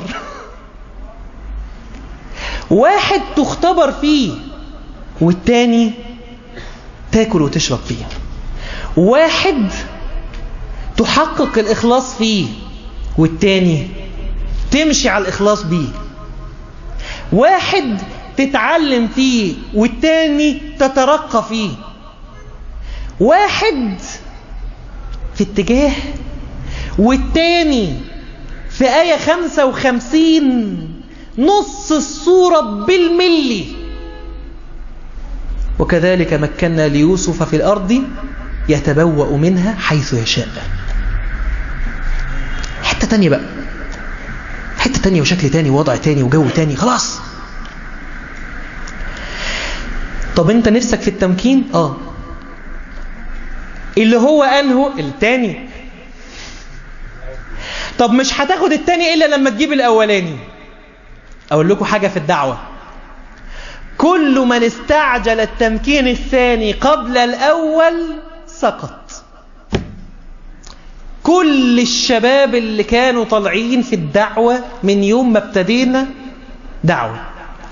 واحد تختبر فيه والتاني تاكل وتشرب فيه. واحد تحقق الإخلاص فيه والتاني تمشي على الإخلاص بيه. واحد تتعلم فيه والتاني تترقى فيه. واحد في اتجاه والتاني في آية خمسة وخمسين نص الصورة بالملي. وكذلك مكنا ليوسف في الأرض يتبوأ منها حيث يشاء. حتة تانية بقى، حتة تانية وشكل تاني ووضع تاني وجو تاني. خلاص. طب انت نفسك في التمكين؟ اه اللي هو انه التاني. طب مش هتاخد التاني الا لما تجيب الاولاني. اقول لكم حاجة في الدعوة، كل من استعجل التمكين الثاني قبل الاول سقط. كل الشباب اللي كانوا طالعين في الدعوة من يوم ما ابتدينا دعوة،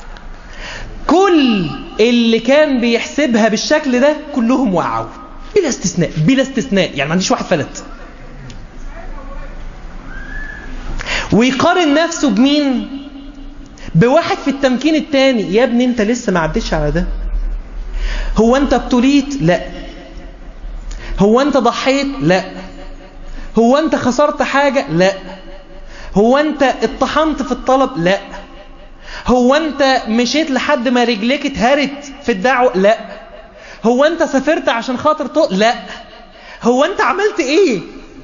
كل اللي كان بيحسبها بالشكل ده كلهم وقعوا بلا استثناء، بلا استثناء. يعني ما عنديش واحد فلت. ويقارن نفسه بمين؟ بواحد في التمكين التاني. يا ابني انت لسه ما عدتش على ده. هو انت ابتليت؟ لا. هو انت ضحيت؟ لا. هو انت خسرت حاجة؟ لا. هو انت اتطحنت في الطلب؟ لا. هو انت مشيت لحد ما رجليك اتهرت في الدعوة؟ لا. هو انت سافرت عشان خاطر طول؟ لا. هو انت عملت ايه؟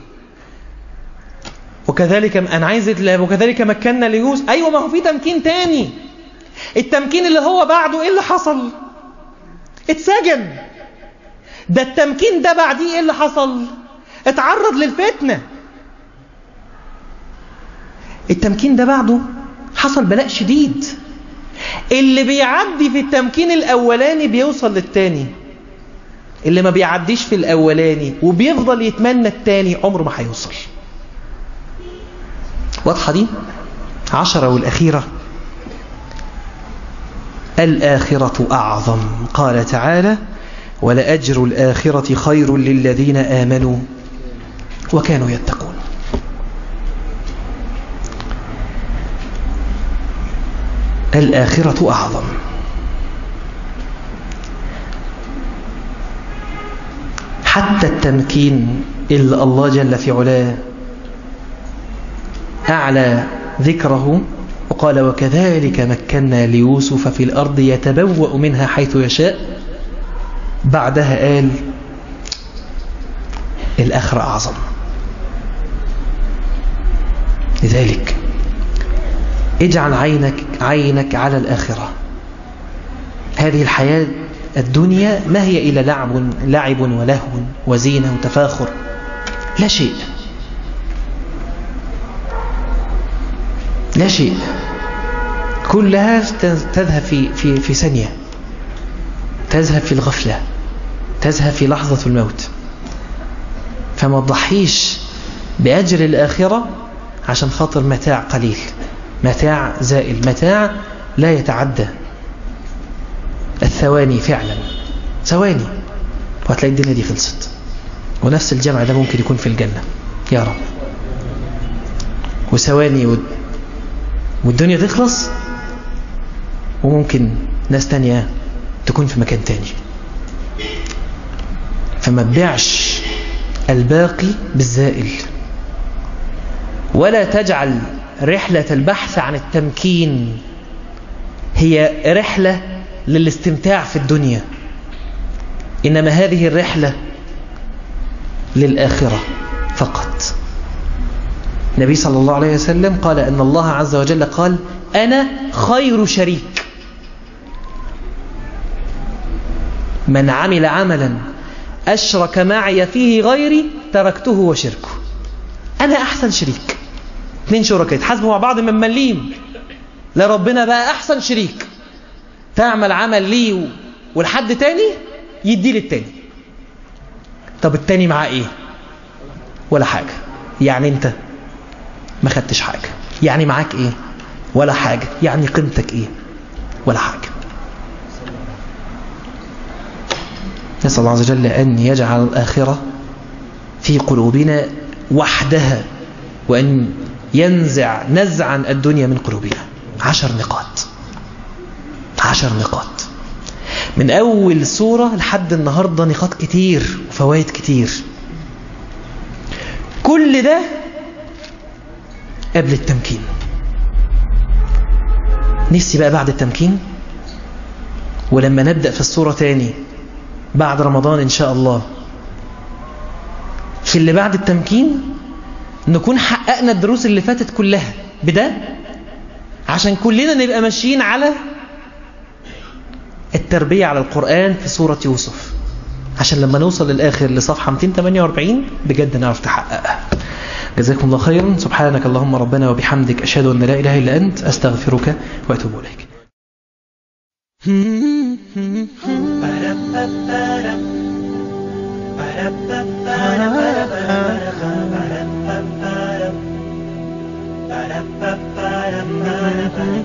وكذلك انا عايز وكذلك مكنا ليوسف. ايوه، ما هو في تمكين تاني. التمكين اللي هو بعده ايه اللي حصل؟ اتسجن. ده التمكين ده بعديه ايه اللي حصل؟ اتعرض للفتنة. التمكين ده بعده حصل بلاء شديد. اللي بيعدي في التمكين الاولاني بيوصل للتاني. اللي ما بيعديش في الاولاني وبيفضل يتمنى التاني عمره ما هيوصل. واضحة دي؟ عشرة والأخيرة. الآخرة أعظم. قال تعالى: ولأجر الآخرة خير للذين آمنوا وكانوا يتقون. الآخرة أعظم. حتى التمكين اللي الله جل في علاه أعلى ذكره وقال: وكذلك مكنا ليوسف في الأرض يتبوأ منها حيث يشاء، بعدها قال: الآخرة أعظم. لذلك اجعل عينك عينك على الآخرة. هذه الحياة الدنيا ما هي إلا لعب لعب ولهو وزينة وتفاخر، لا شيء لا شيء. كلها تذهب في في في ثانية، تذهب في الغفلة، تذهب في لحظة الموت. فما تضحيش بأجر الآخرة عشان خاطر متاع قليل، متاع زائل، متاع لا يتعدى الثواني. فعلا ثواني وهتلاقي الدنيا دي خلصت. ونفس الجمع ده ممكن يكون في الجنة يا رب. وثواني و... والدنيا تخلص، وممكن ناس تانية تكون في مكان تاني. فما تبيعش الباقي بالزائل، ولا تجعل رحلة البحث عن التمكين هي رحلة للاستمتاع في الدنيا، إنما هذه الرحلة للآخرة فقط. النبي صلى الله عليه وسلم قال أن الله عز وجل قال: أنا خير شريك، من عمل عملا أشرك معي فيه غيري تركته وشركه. أنا أحسن شريك. اثنين شركاء يتحاسبوا مع بعض من مليم، لا ربنا بقى أحسن شريك. تعمل عمل ليه والحد تاني يدي للتاني. طب التاني معاه ايه؟ ولا حاجة. يعني انت ما خدتش حاجة. يعني معاك ايه؟ ولا حاجة. يعني قيمتك ايه؟ ولا حاجة. نسأل الله عز وجل أن يجعل الآخرة في قلوبنا وحدها، وأن ينزع نزعا الدنيا من قلوبنا. عشر نقاط عشر نقاط من أول سورة لحد النهاردة، نقاط كتير وفوائد كتير. كل ده قبل التمكين. نفسي بقى بعد التمكين، ولما نبدأ في السورة تاني بعد رمضان إن شاء الله، في اللي بعد التمكين نكون حققنا الدروس اللي فاتت كلها بده، عشان كلنا نبقى ماشيين على التربية على القرآن في سورة يوسف، عشان لما نوصل للآخر لصفحة مئتين وثمانية وأربعين بجد نعرف تحققها. جزاكم الله خيرا. سبحانك اللهم ربنا وبحمدك، أشهد أن لا إله إلا أنت، أستغفرك وأتوب إليك. Ba-da-ba-ba-da-ba